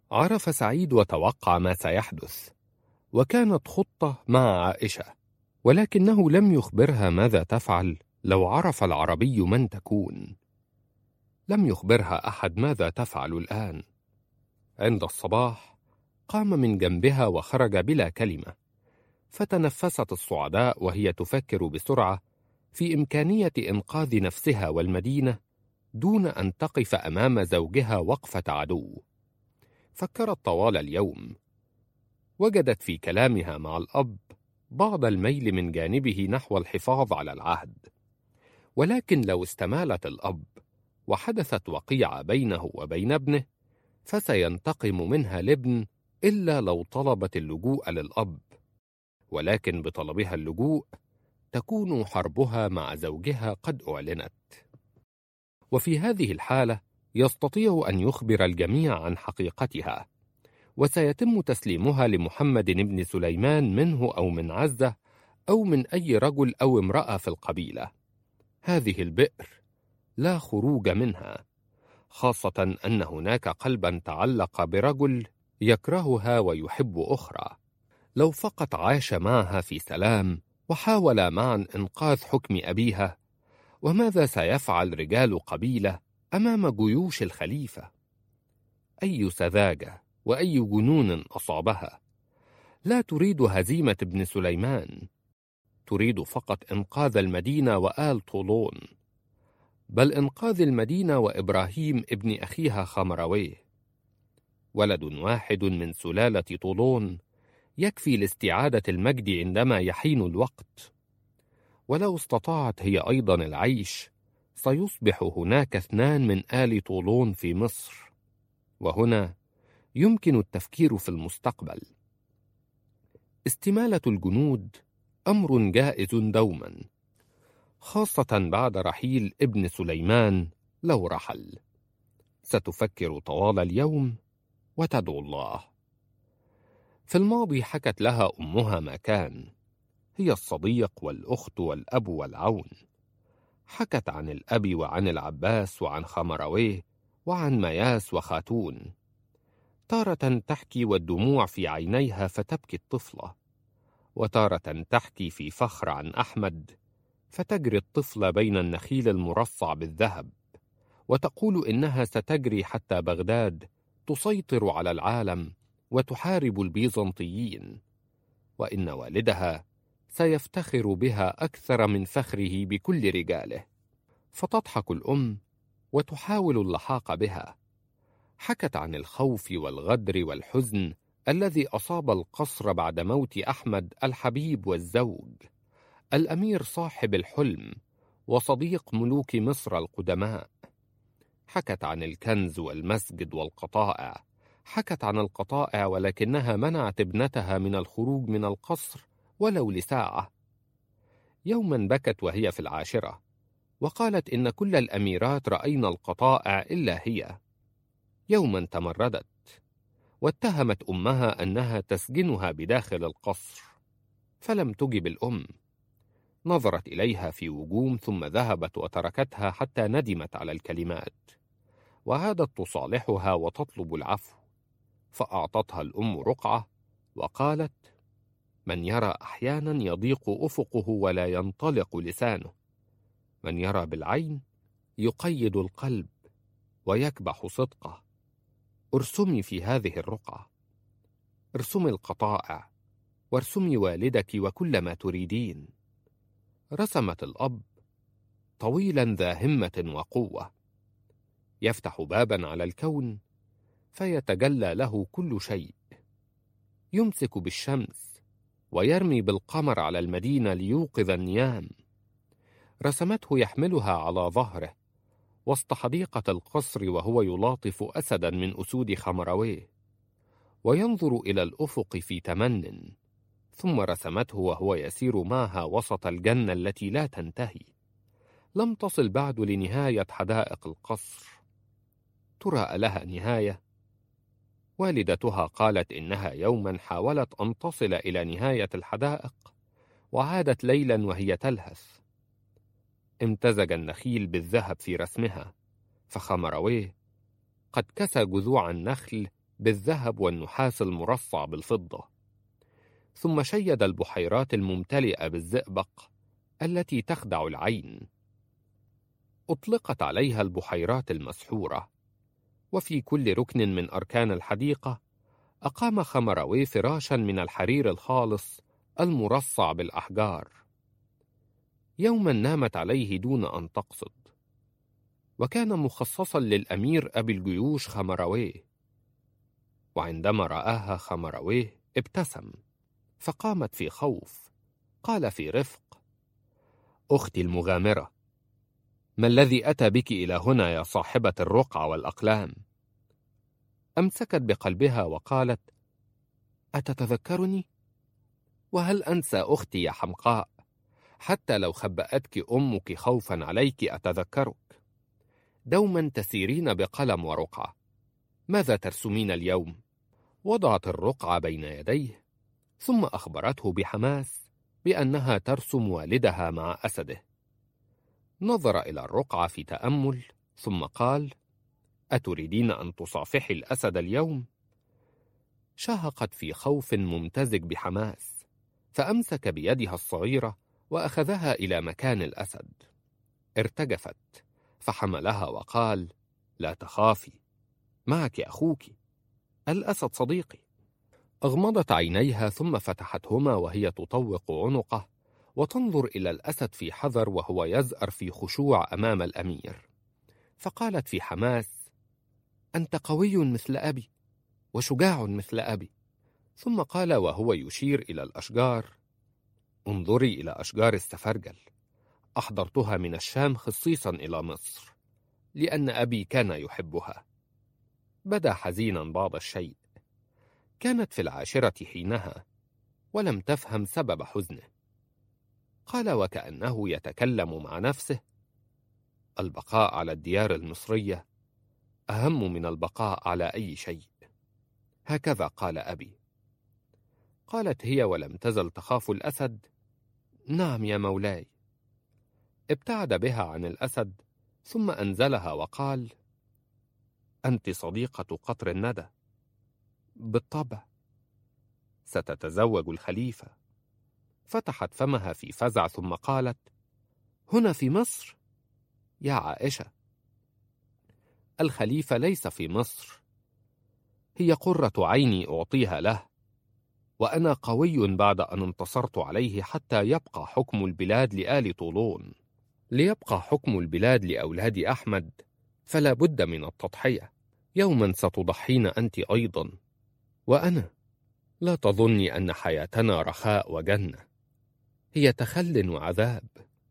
عرف سعيد وتوقع ما سيحدث، وكانت خطة مع عائشة، ولكنه لم يخبرها ماذا تفعل لو عرف العربي من تكون. لم يخبرها أحد ماذا تفعل الآن. عند الصباح قام من جنبها وخرج بلا كلمة، فتنفست الصعداء وهي تفكر بسرعة في إمكانية إنقاذ نفسها والمدينة دون أن تقف أمام زوجها وقفة عدو. فكرت طوال اليوم، وجدت في كلامها مع الأب بعض الميل من جانبه نحو الحفاظ على العهد، ولكن لو استمالت الأب وحدثت وقيعة بينه وبين ابنه فسينتقم منها الابن إلا لو طلبت اللجوء للأب، ولكن بطلبها اللجوء تكون حربها مع زوجها قد أعلنت. وفي هذه الحالة يستطيع أن يخبر الجميع عن حقيقتها، وسيتم تسليمها لمحمد بن سليمان منه أو من عزة أو من أي رجل أو امرأة في القبيلة. هذه البئر لا خروج منها، خاصة أن هناك قلبا تعلق برجل يكرهها ويحب أخرى. لو فقط عاش معها في سلام وحاول معا إنقاذ حكم أبيها، وماذا سيفعل رجال قبيلة أمام جيوش الخليفة؟ أي سذاجة وأي جنون أصابها! لا تريد هزيمة ابن سليمان، تريد فقط إنقاذ المدينة وآل طولون، بل إنقاذ المدينة وإبراهيم ابن أخيها خمرويه. ولد واحد من سلالة طولون يكفي لاستعادة المجد عندما يحين الوقت، ولو استطاعت هي أيضا العيش سيصبح هناك اثنان من آل طولون في مصر، وهنا يمكن التفكير في المستقبل. استمالة الجنود أمر جائز دوما، خاصة بعد رحيل ابن سليمان. لو رحل ستفكر طوال اليوم وتدعو الله. في الماضي حكت لها أمها ما كان، هي الصديق والأخت والأب والعون. حكت عن الأب وعن العباس وعن خمرويه وعن مياس وخاتون. تارة تحكي والدموع في عينيها فتبكي الطفلة، وتارة تحكي في فخر عن أحمد فتجري الطفلة بين النخيل المرصع بالذهب، وتقول إنها ستجري حتى بغداد تسيطر على العالم وتحارب البيزنطيين، وإن والدها سيفتخر بها أكثر من فخره بكل رجاله. فتضحك الأم وتحاول اللحاق بها. حكت عن الخوف والغدر والحزن الذي أصاب القصر بعد موت أحمد الحبيب والزوج، الأمير صاحب الحلم وصديق ملوك مصر القدماء. حكت عن الكنز والمسجد والقطائع. حكت عن القطائع ولكنها منعت ابنتها من الخروج من القصر ولو لساعة. يوما بكت وهي في العاشرة، وقالت إن كل الأميرات رأينا القطائع إلا هي. يوما تمردت واتهمت أمها أنها تسجنها بداخل القصر، فلم تجب الأم. نظرت إليها في وجوم ثم ذهبت وتركتها حتى ندمت على الكلمات، وعادت تصالحها وتطلب العفو. فأعطتها الأم رقعة وقالت: من يرى أحيانا يضيق أفقه ولا ينطلق لسانه، من يرى بالعين يقيد القلب ويكبح صدقه. ارسمي في هذه الرقعة، ارسمي القطائع وارسمي والدك وكل ما تريدين. رسمت الأب طويلا ذا همة وقوة، يفتح بابا على الكون فيتجلى له كل شيء، يمسك بالشمس ويرمي بالقمر على المدينة ليوقظ النيام. رسمته يحملها على ظهره وسط حديقة القصر وهو يلاطف أسدا من أسود خمرويه وينظر إلى الأفق في تمن، ثم رسمته وهو يسير معها وسط الجنة التي لا تنتهي. لم تصل بعد لنهاية حدائق القصر. ترى لها نهاية؟ والدتها قالت إنها يوما حاولت أن تصل إلى نهاية الحدائق وعادت ليلا وهي تلهث. امتزج النخيل بالذهب في رسمها، فخمرويه قد كسى جذوع النخل بالذهب والنحاس المرصع بالفضة، ثم شيد البحيرات الممتلئة بالزئبق التي تخدع العين. أطلقت عليها البحيرات المسحورة، وفي كل ركن من أركان الحديقة أقام خمروي فراشا من الحرير الخالص المرصع بالأحجار. يوما نامت عليه دون أن تقصد، وكان مخصصا للأمير أبي الجيوش خمروي، وعندما رآها خمروي ابتسم، فقامت في خوف. قال في رفق: أختي المغامرة، ما الذي أتى بك إلى هنا يا صاحبة الرقع والأقلام؟ أمسكت بقلبها وقالت: أتتذكرني؟ وهل أنسى أختي يا حمقاء؟ حتى لو خبأتك أمك خوفا عليك أتذكرك. دوما تسيرين بقلم ورقعة، ماذا ترسمين اليوم؟ وضعت الرقعة بين يديه، ثم أخبرته بحماس بأنها ترسم والدها مع أسده. نظر إلى الرقعة في تأمل، ثم قال: أتريدين أن تصافحي الأسد اليوم؟ شهقت في خوف ممتزج بحماس، فأمسك بيدها الصغيرة وأخذها إلى مكان الأسد. ارتجفت، فحملها وقال: لا تخافي، معك أخوك، الأسد صديقي. أغمضت عينيها ثم فتحتهما وهي تطوق عنقه وتنظر إلى الأسد في حذر وهو يزأر في خشوع أمام الأمير، فقالت في حماس: أنت قوي مثل أبي وشجاع مثل أبي. ثم قال وهو يشير إلى الأشجار: انظري إلى أشجار السفرجل، أحضرتها من الشام خصيصا إلى مصر لأن أبي كان يحبها. بدا حزينا بعض الشيء. كانت في العاشرة حينها ولم تفهم سبب حزنه. قال وكأنه يتكلم مع نفسه: البقاء على الديار المصرية أهم من البقاء على أي شيء. هكذا قال أبي. قالت هي ولم تزل تخاف الأسد: نعم يا مولاي. ابتعد بها عن الأسد ثم أنزلها وقال: أنت صديقة قطر الندى. بالطبع. ستتزوج الخليفة. فتحت فمها في فزع ثم قالت: هنا في مصر؟ يا عائشة، الخليفة ليس في مصر، هي قرة عيني أعطيها له، وأنا قوي بعد أن انتصرت عليه حتى يبقى حكم البلاد لآل طولون. ليبقى حكم البلاد لأولاد أحمد فلا بد من التضحية. يوما ستضحين أنت أيضا، وأنا. لا تظني أن حياتنا رخاء وجنة، هي تخل وعذاب،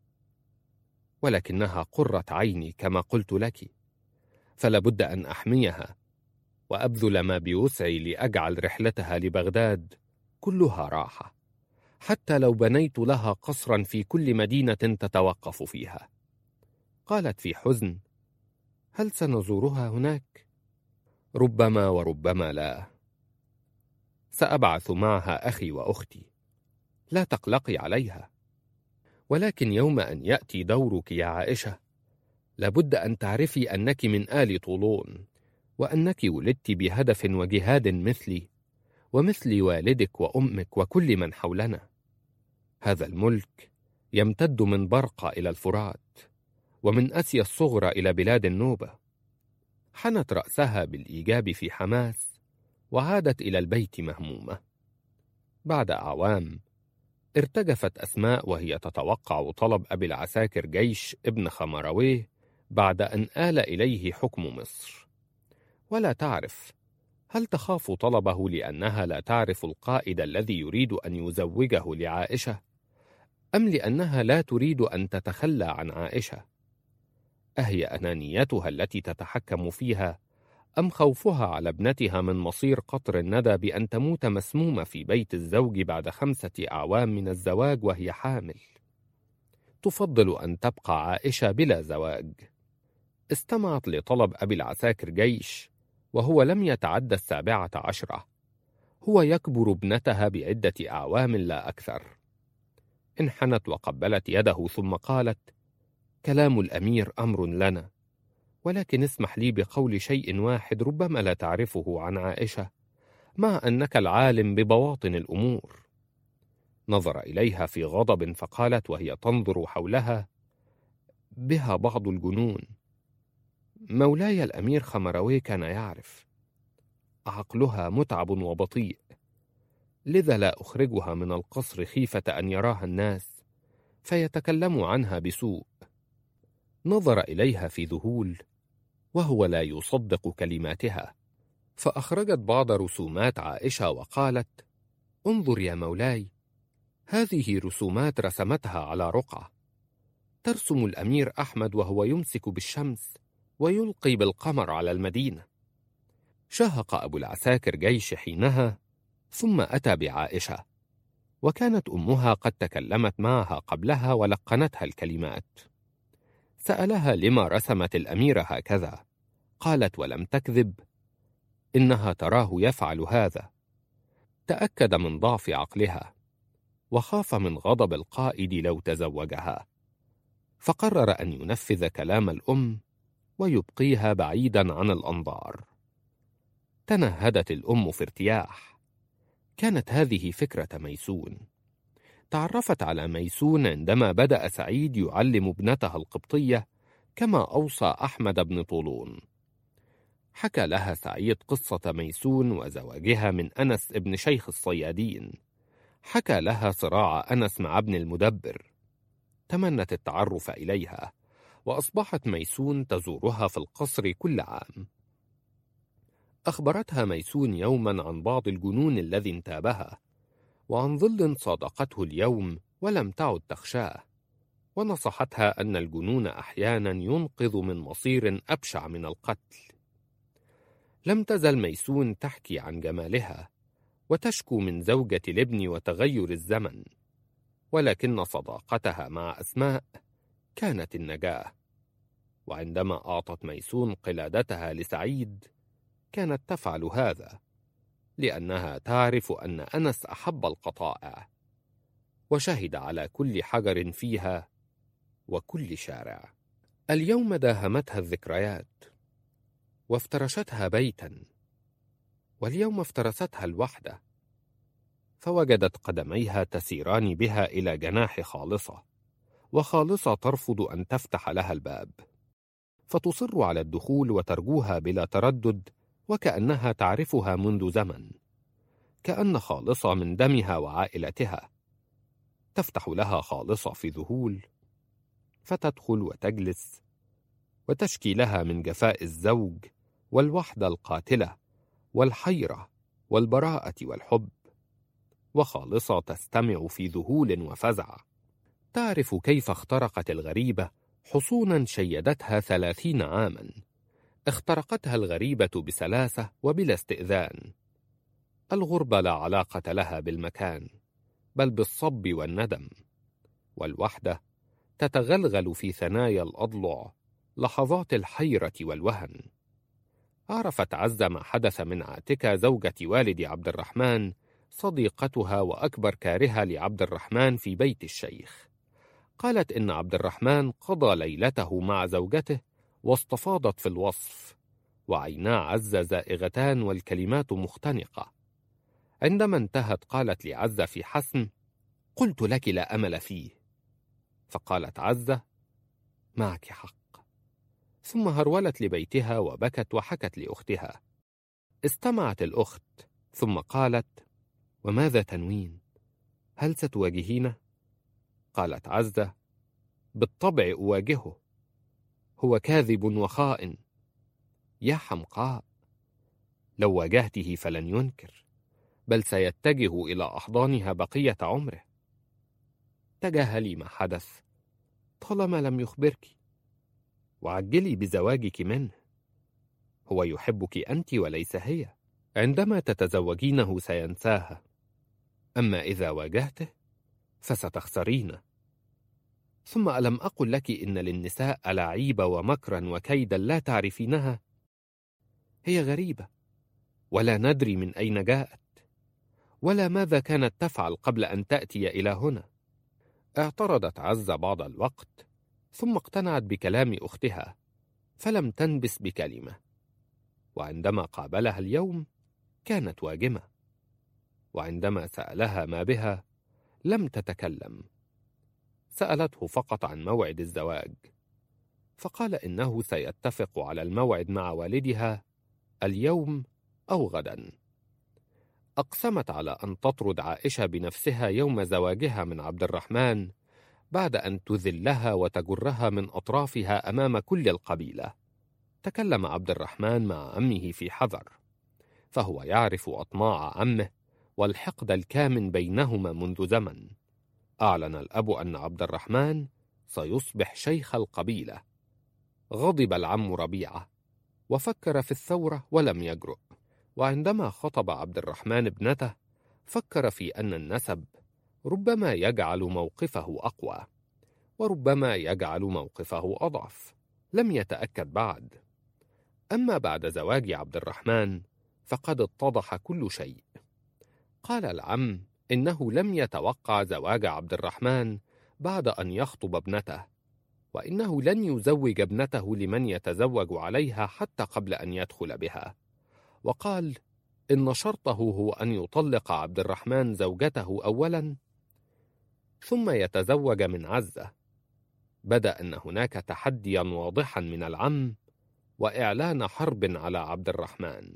ولكنها قرة عيني كما قلت لك، فلا بد أن أحميها وأبذل ما بوسعي لأجعل رحلتها لبغداد كلها راحة، حتى لو بنيت لها قصرا في كل مدينة تتوقف فيها. قالت في حزن: هل سنزورها هناك؟ ربما وربما لا. سأبعث معها أخي وأختي، لا تقلقي عليها. ولكن يوم أن يأتي دورك يا عائشة لابد أن تعرفي أنك من آل طولون، وأنك ولدت بهدف وجهاد مثلي ومثل والدك وأمك وكل من حولنا. هذا الملك يمتد من برقة إلى الفرات، ومن آسيا الصغرى إلى بلاد النوبة. حنت رأسها بالإيجاب في حماس وعادت إلى البيت مهمومة. بعد أعوام ارتجفت أسماء وهي تتوقع طلب أبي العساكر جيش ابن خمرويه بعد أن آل إليه حكم مصر، ولا تعرف هل تخاف طلبه لأنها لا تعرف القائد الذي يريد أن يزوجه لعائشة، أم لأنها لا تريد أن تتخلى عن عائشة؟ أهي أنانيتها التي تتحكم فيها، أم خوفها على ابنتها من مصير قطر الندى بأن تموت مسمومة في بيت الزوج بعد خمسة أعوام من الزواج وهي حامل؟ تفضل أن تبقى عائشة بلا زواج. استمعت لطلب أبي العساكر جيش وهو لم يتعدى السابعة عشرة، هو يكبر ابنتها بعدة أعوام لا أكثر. انحنت وقبلت يده ثم قالت: كلام الأمير أمر لنا، ولكن اسمح لي بقول شيء واحد ربما لا تعرفه عن عائشة، مع أنك العالم ببواطن الأمور. نظر إليها في غضب فقالت وهي تنظر حولها: بها بعض الجنون. مولاي الأمير خمروي كان يعرف، عقلها متعب وبطيء، لذا لا أخرجها من القصر خيفة أن يراها الناس فيتكلموا عنها بسوء. نظر إليها في ذهول وهو لا يصدق كلماتها، فأخرجت بعض رسومات عائشة وقالت: انظر يا مولاي، هذه رسومات رسمتها على رقعة، ترسم الأمير أحمد وهو يمسك بالشمس ويلقي بالقمر على المدينة. شهق أبو العساكر جيش حينها، ثم أتى بعائشة، وكانت أمها قد تكلمت معها قبلها ولقنتها الكلمات. سألها لما رسمت الأمير هكذا، قالت ولم تكذب إنها تراه يفعل هذا. تأكد من ضعف عقلها وخاف من غضب القائد لو تزوجها، فقرر أن ينفذ كلام الأم ويبقيها بعيدا عن الأنظار. تنهدت الأم في ارتياح. كانت هذه فكرة ميسون. تعرفت على ميسون عندما بدأ سعيد يعلم ابنتها القبطية كما أوصى أحمد بن طولون. حكى لها سعيد قصة ميسون وزواجها من أنس ابن شيخ الصيادين. حكى لها صراع أنس مع ابن المدبر. تمنت التعرف إليها، وأصبحت ميسون تزورها في القصر كل عام. أخبرتها ميسون يوما عن بعض الجنون الذي انتابها، وعن ظل صادقته اليوم ولم تعد تخشاه، ونصحتها أن الجنون أحيانا ينقذ من مصير أبشع من القتل. لم تزل ميسون تحكي عن جمالها وتشكو من زوجة الابن وتغير الزمن، ولكن صداقتها مع أسماء كانت النجاة. وعندما أعطت ميسون قلادتها لسعيد كانت تفعل هذا لأنها تعرف أن أنس أحب القطائع، وشهد على كل حجر فيها وكل شارع. اليوم داهمتها الذكريات وافترشتها بيتا، واليوم افترستها الوحدة، فوجدت قدميها تسيران بها إلى جناح خالصة، وخالصة ترفض أن تفتح لها الباب، فتصر على الدخول وترجوها بلا تردد وكأنها تعرفها منذ زمن، كأن خالصة من دمها وعائلتها. تفتح لها خالصة في ذهول، فتدخل وتجلس وتشكي لها من جفاء الزوج والوحدة القاتلة والحيرة والبراءة والحب، وخالصة تستمع في ذهول وفزع. تعرف كيف اخترقت الغريبة حصونا شيدتها ثلاثين عاما. اخترقتها الغريبة بسلاسة وبلا استئذان. الغربة لا علاقة لها بالمكان، بل بالصب والندم، والوحدة تتغلغل في ثنايا الأضلع لحظات الحيرة والوهن. عرفت عزة ما حدث من عاتكة زوجة والد عبد الرحمن، صديقتها وأكبر كارهة لعبد الرحمن في بيت الشيخ. قالت إن عبد الرحمن قضى ليلته مع زوجته واستفاضت في الوصف، وعينا عزة زائغتان والكلمات مختنقة. عندما انتهت قالت لعزة في حسم: قلت لك لا أمل فيه. فقالت عزة: معك حق. ثم هرولت لبيتها وبكت وحكت لأختها. استمعت الأخت ثم قالت: وماذا تنوين؟ هل ستواجهينه؟ قالت عزة: بالطبع أواجهه، هو كاذب وخائن. يا حمقاء، لو واجهته فلن ينكر، بل سيتجه إلى أحضانها بقية عمره. تجاهلي ما حدث طالما لم يخبرك، وعجلي بزواجك منه. هو يحبك أنت وليس هي. عندما تتزوجينه سينساها، أما إذا واجهته فستخسرين. ثم ألم أقل لك إن للنساء ألاعيب ومكرا وكيدا لا تعرفينها؟ هي غريبة، ولا ندري من أين جاءت، ولا ماذا كانت تفعل قبل أن تأتي إلى هنا. اعترضت عزة بعض الوقت، ثم اقتنعت بكلام أختها، فلم تنبس بكلمة، وعندما قابلها اليوم كانت واجمة، وعندما سألها ما بها لم تتكلم. سألته فقط عن موعد الزواج، فقال إنه سيتفق على الموعد مع والدها اليوم أو غدا. أقسمت على أن تطرد عائشة بنفسها يوم زواجها من عبد الرحمن، بعد أن تذلها وتجرها من أطرافها أمام كل القبيلة. تكلم عبد الرحمن مع عمه في حذر، فهو يعرف أطماع عمه والحقد الكامن بينهما منذ زمن. أعلن الأب أن عبد الرحمن سيصبح شيخ القبيلة. غضب العم ربيعة وفكر في الثورة ولم يجرؤ. وعندما خطب عبد الرحمن ابنته فكر في أن النسب ربما يجعل موقفه أقوى، وربما يجعل موقفه أضعف، لم يتأكد بعد. أما بعد زواج عبد الرحمن فقد اتضح كل شيء. قال العم إنه لم يتوقع زواج عبد الرحمن بعد أن يخطب ابنته، وإنه لن يزوج ابنته لمن يتزوج عليها حتى قبل أن يدخل بها. وقال إن شرطه هو أن يطلق عبد الرحمن زوجته أولا ثم يتزوج من عزة. بدأ أن هناك تحديا واضحا من العم وإعلان حرب على عبد الرحمن.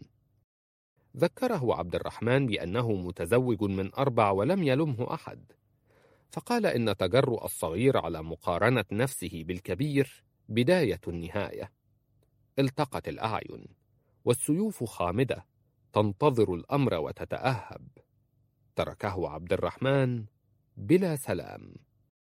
ذكره عبد الرحمن بأنه متزوج من أربع ولم يلمه أحد، فقال إن تجرؤ الصغير على مقارنة نفسه بالكبير بداية النهاية. التقت الأعين والسيوف خامدة تنتظر الأمر وتتأهب. تركه عبد الرحمن بلا سلام.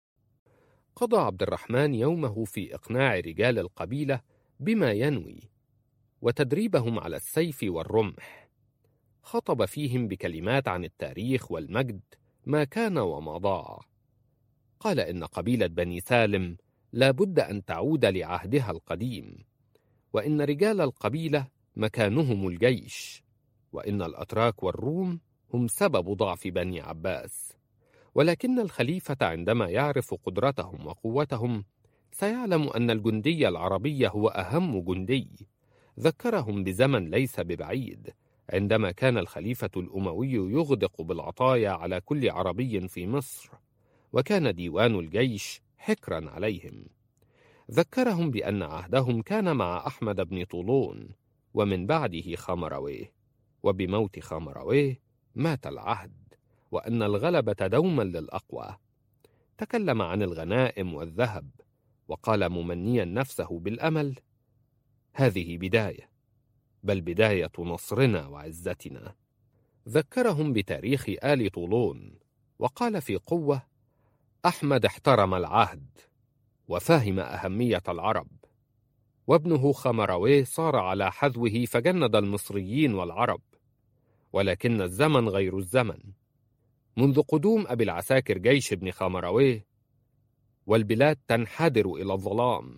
قضى عبد الرحمن يومه في إقناع رجال القبيلة بما ينوي وتدريبهم على السيف والرمح. خطب فيهم بكلمات عن التاريخ والمجد، ما كان وما ضاع. قال إن قبيلة بني سالم لا بد أن تعود لعهدها القديم، وإن رجال القبيلة مكانهم الجيش، وإن الأتراك والروم هم سبب ضعف بني عباس، ولكن الخليفة عندما يعرف قدرتهم وقوتهم سيعلم أن الجندي العربي هو أهم جندي. ذكرهم بزمن ليس ببعيد عندما كان الخليفة الأموي يغدق بالعطايا على كل عربي في مصر، وكان ديوان الجيش حكرا عليهم. ذكرهم بأن عهدهم كان مع أحمد بن طولون ومن بعده خمرويه، وبموت خمرويه مات العهد، وأن الغلبة دوما للأقوى. تكلم عن الغنائم والذهب، وقال ممنيا نفسه بالأمل: هذه بداية، بل بداية نصرنا وعزتنا. ذكرهم بتاريخ آل طولون، وقال في قوة: أحمد احترم العهد وفهم أهمية العرب، وابنه خمرويه صار على حذوه فجند المصريين والعرب، ولكن الزمن غير الزمن. منذ قدوم أبي العساكر جيش ابن خمرويه والبلاد تنحدر إلى الظلام.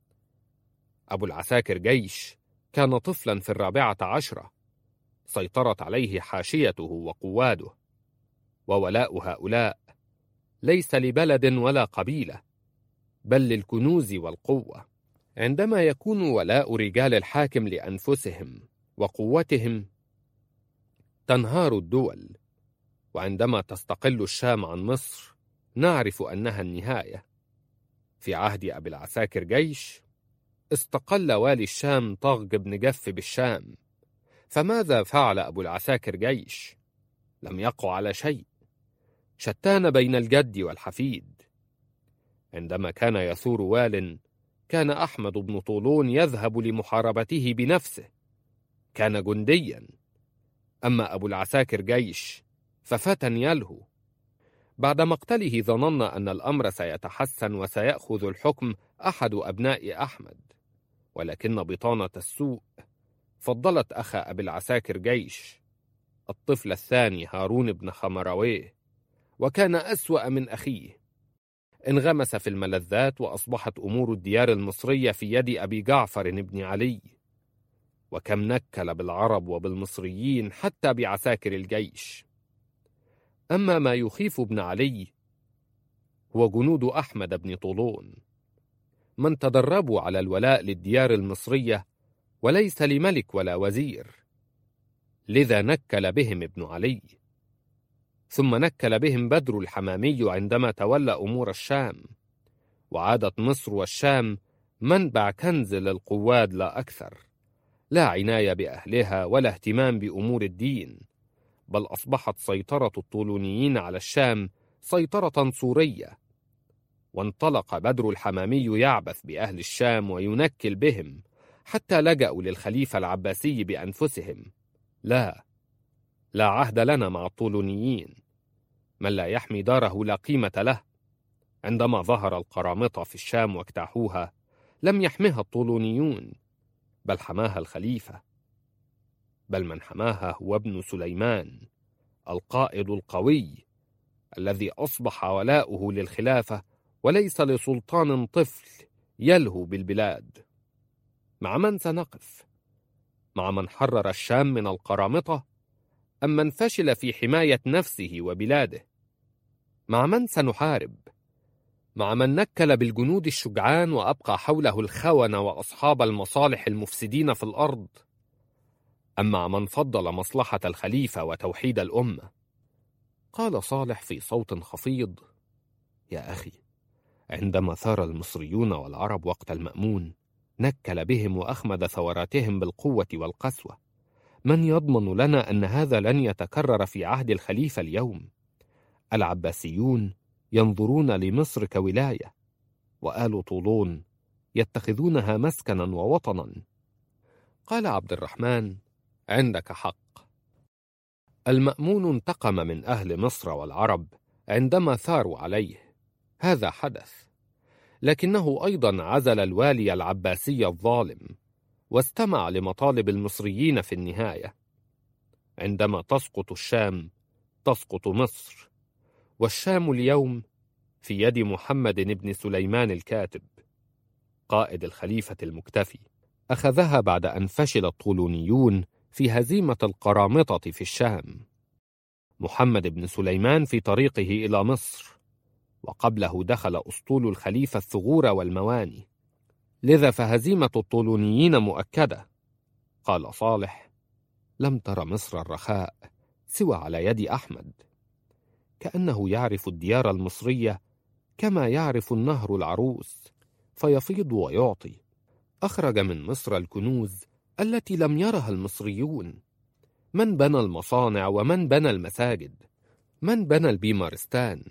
أبو العساكر جيش كان طفلا في الرابعة عشرة، سيطرت عليه حاشيته وقواده، وولاء هؤلاء ليس لبلد ولا قبيلة، بل للكنوز والقوة. عندما يكون ولاء رجال الحاكم لأنفسهم وقوتهم تنهار الدول، وعندما تستقل الشام عن مصر نعرف أنها النهاية. في عهد أبي العساكر جيش استقل والي الشام طغج بن جف بالشام، فماذا فعل أبو العساكر جيش؟ لم يقع على شيء، شتان بين الجد والحفيد. عندما كان يثور وال كان أحمد بن طولون يذهب لمحاربته بنفسه، كان جنديا. أما أبو العساكر جيش ففتى يلهو. بعد مقتله ظننا أن الأمر سيتحسن وسيأخذ الحكم أحد أبناء أحمد، ولكن بطانة السوء فضلت أخا أبي العساكر جيش، الطفل الثاني هارون بن خمرويه، وكان أسوأ من أخيه. انغمس في الملذات وأصبحت أمور الديار المصرية في يد أبي جعفر بن علي، وكم نكل بالعرب وبالمصريين حتى بعساكر الجيش. أما ما يخيف ابن علي هو جنود أحمد بن طولون، من تدربوا على الولاء للديار المصرية وليس لملك ولا وزير، لذا نكل بهم ابن علي. ثم نكل بهم بدر الحمامي عندما تولى أمور الشام، وعادت مصر والشام منبع كنز للقواد لا أكثر، لا عناية بأهلها ولا اهتمام بأمور الدين، بل أصبحت سيطرة الطولونيين على الشام سيطرة صورية. وانطلق بدر الحمامي يعبث بأهل الشام وينكل بهم حتى لجأوا للخليفة العباسي بأنفسهم. لا لا عهد لنا مع الطولونيين، من لا يحمي داره لا قيمة له. عندما ظهر القرامطة في الشام واجتاحوها لم يحمها الطولونيون، بل حماها الخليفة، بل من حماها هو ابن سليمان القائد القوي الذي أصبح ولاؤه للخلافة وليس لسلطان طفل يلهو بالبلاد. مع من سنقف؟ مع من حرر الشام من القرامطة، أم من فشل في حماية نفسه وبلاده؟ مع من سنحارب؟ مع من نكل بالجنود الشجعان وأبقى حوله الخونة وأصحاب المصالح المفسدين في الأرض، أم مع من فضل مصلحة الخليفة وتوحيد الأمة؟ قال صالح في صوت خفيض: يا أخي، عندما ثار المصريون والعرب وقت المأمون نكل بهم وأخمد ثوراتهم بالقوة والقسوة. من يضمن لنا أن هذا لن يتكرر في عهد الخليفة اليوم؟ العباسيون ينظرون لمصر كولاية، وآل طولون يتخذونها مسكنا ووطنا. قال عبد الرحمن: عندك حق. المأمون انتقم من أهل مصر والعرب عندما ثاروا عليه، هذا حدث، لكنه أيضا عزل الوالي العباسي الظالم واستمع لمطالب المصريين في النهاية. عندما تسقط الشام تسقط مصر، والشام اليوم في يد محمد بن سليمان الكاتب قائد الخليفة المكتفي. أخذها بعد أن فشل الطولونيون في هزيمة القرامطة في الشام. محمد بن سليمان في طريقه إلى مصر، وقبله دخل أسطول الخليفة الثغور والمواني، لذا فهزيمة الطولونيين مؤكدة. قال صالح: لم تر مصر الرخاء سوى على يد أحمد، كأنه يعرف الديار المصرية كما يعرف النهر العروس، فيفيض ويعطي. أخرج من مصر الكنوز التي لم يرها المصريون. من بنى المصانع ومن بنى المساجد؟ من بنى البيمارستان؟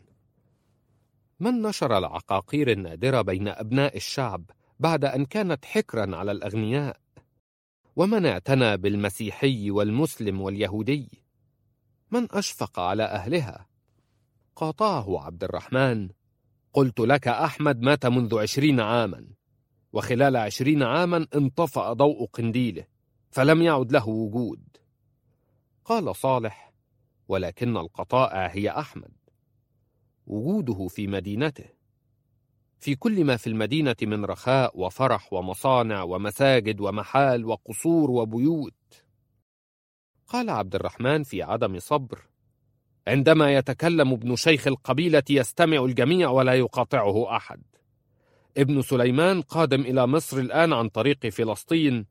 من نشر العقاقير النادرة بين أبناء الشعب بعد أن كانت حكرا على الأغنياء؟ ومن اعتنى بالمسيحي والمسلم واليهودي؟ من أشفق على أهلها؟ قاطعه عبد الرحمن: قلت لك أحمد مات منذ عشرين عاما، وخلال عشرين عاما انطفأ ضوء قنديله فلم يعد له وجود. قال صالح: ولكن القطائع هي أحمد، وجوده في مدينته، في كل ما في المدينة من رخاء وفرح ومصانع ومساجد ومحال وقصور وبيوت. قال عبد الرحمن في عدم صبر: عندما يتكلم ابن شيخ القبيلة يستمع الجميع ولا يقاطعه أحد. ابن سليمان قادم إلى مصر الآن عن طريق فلسطين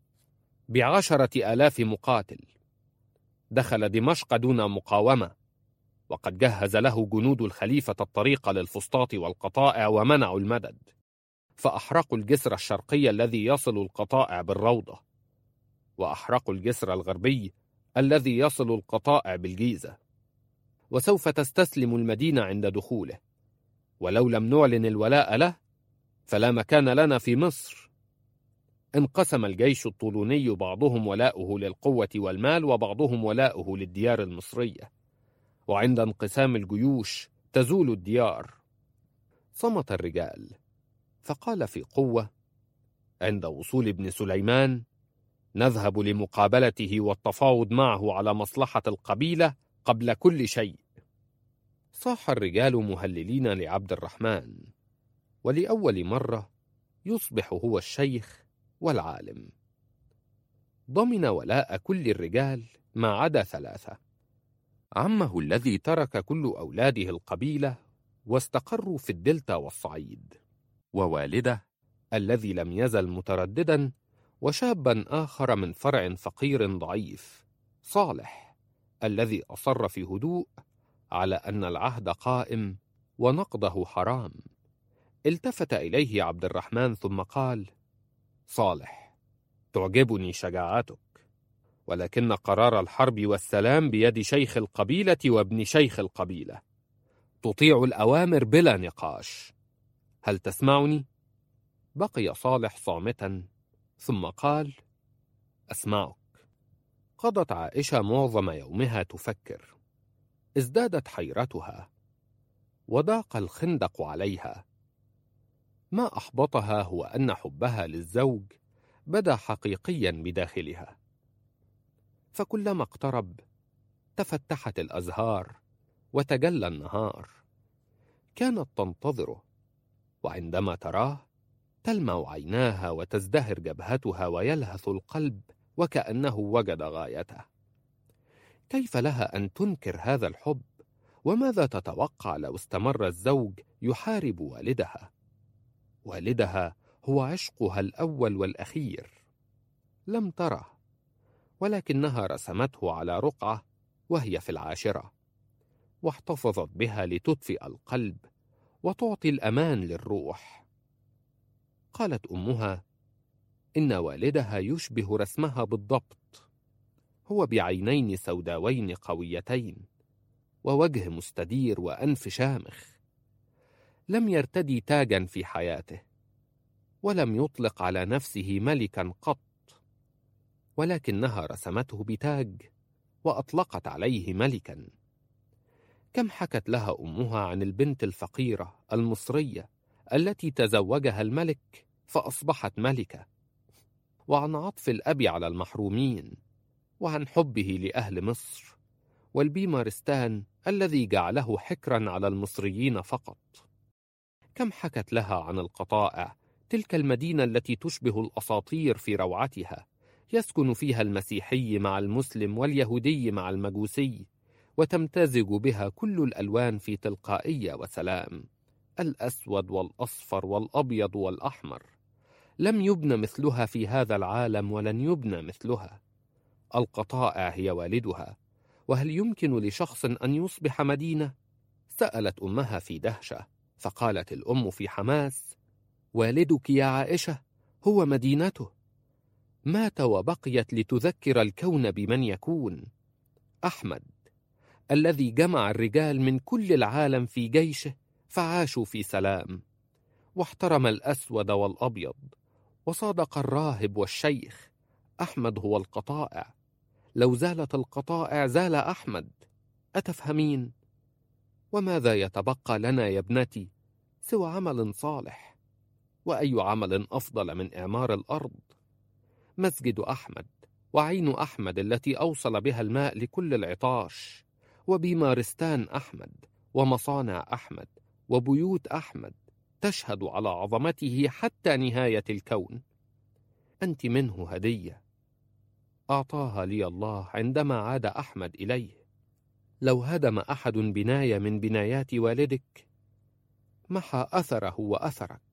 بعشرة آلاف مقاتل، دخل دمشق دون مقاومة، وقد جهز له جنود الخليفة الطريق للفسطاط والقطائع ومنعوا المدد، فأحرقوا الجسر الشرقي الذي يصل القطائع بالروضة، وأحرقوا الجسر الغربي الذي يصل القطائع بالجيزة، وسوف تستسلم المدينة عند دخوله، ولو لم نعلن الولاء له فلا مكان لنا في مصر. انقسم الجيش الطولوني، بعضهم ولاؤه للقوة والمال وبعضهم ولاؤه للديار المصرية، وعند انقسام الجيوش تزول الديار. صمت الرجال، فقال في قوة: عند وصول ابن سليمان نذهب لمقابلته والتفاوض معه على مصلحة القبيلة قبل كل شيء. صاح الرجال مهللين لعبد الرحمن، ولأول مرة يصبح هو الشيخ والعالم. ضمن ولاء كل الرجال ما عدا ثلاثة: عمه الذي ترك كل أولاده القبيلة واستقروا في الدلتا والصعيد، ووالده الذي لم يزل مترددا، وشابا آخر من فرع فقير ضعيف، صالح، الذي أصر في هدوء على أن العهد قائم ونقضه حرام. التفت إليه عبد الرحمن ثم قال: صالح، تعجبني شجاعتك، ولكن قرار الحرب والسلام بيد شيخ القبيلة وابن شيخ القبيلة. تطيع الأوامر بلا نقاش. هل تسمعني؟ بقي صالح صامتا ثم قال: أسمعك. قضت عائشة معظم يومها تفكر. ازدادت حيرتها وضاق الخندق عليها. ما أحبطها هو أن حبها للزوج بدا حقيقيا بداخلها، فكلما اقترب تفتحت الأزهار وتجلى النهار. كانت تنتظره، وعندما تراه تلمع عيناها وتزدهر جبهتها ويلهث القلب وكأنه وجد غايته. كيف لها أن تنكر هذا الحب؟ وماذا تتوقع لو استمر الزوج يحارب والدها؟ والدها هو عشقها الأول والأخير. لم تره، ولكنها رسمته على رقعة وهي في العاشرة، واحتفظت بها لتدفئ القلب وتعطي الأمان للروح. قالت أمها إن والدها يشبه رسمها بالضبط. هو بعينين سوداوين قويتين، ووجه مستدير وأنف شامخ. لم يرتدي تاجا في حياته، ولم يطلق على نفسه ملكا قط، ولكنها رسمته بتاج وأطلقت عليه ملكا. كم حكت لها أمها عن البنت الفقيرة المصرية التي تزوجها الملك فأصبحت ملكة، وعن عطف الأب على المحرومين، وعن حبه لأهل مصر، والبيمارستان الذي جعله حكرا على المصريين فقط. كم حكت لها عن القطائع، تلك المدينة التي تشبه الأساطير في روعتها، يسكن فيها المسيحي مع المسلم واليهودي مع المجوسي، وتمتزج بها كل الألوان في تلقائية وسلام، الأسود والأصفر والأبيض والأحمر. لم يبنى مثلها في هذا العالم ولن يبنى مثلها. القطائع هي والدها، وهل يمكن لشخص أن يصبح مدينة؟ سألت أمها في دهشة، فقالت الأم في حماس: والدك يا عائشة هو مدينته. مات وبقيت لتذكر الكون بمن يكون. أحمد، الذي جمع الرجال من كل العالم في جيشه فعاشوا في سلام، واحترم الأسود والأبيض، وصادق الراهب والشيخ. أحمد هو القطائع. لو زالت القطائع زال أحمد. أتفهمين؟ وماذا يتبقى لنا يا ابنتي سوى عمل صالح؟ وأي عمل أفضل من إعمار الأرض؟ مسجد أحمد، وعين أحمد التي أوصل بها الماء لكل العطاش، وبيمارستان أحمد، ومصانع أحمد، وبيوت أحمد تشهد على عظمته حتى نهاية الكون. أنت منه هدية أعطاها لي الله عندما عاد أحمد إليه. لو هدم أحد بناية من بنايات والدك محى أثره وأثرك.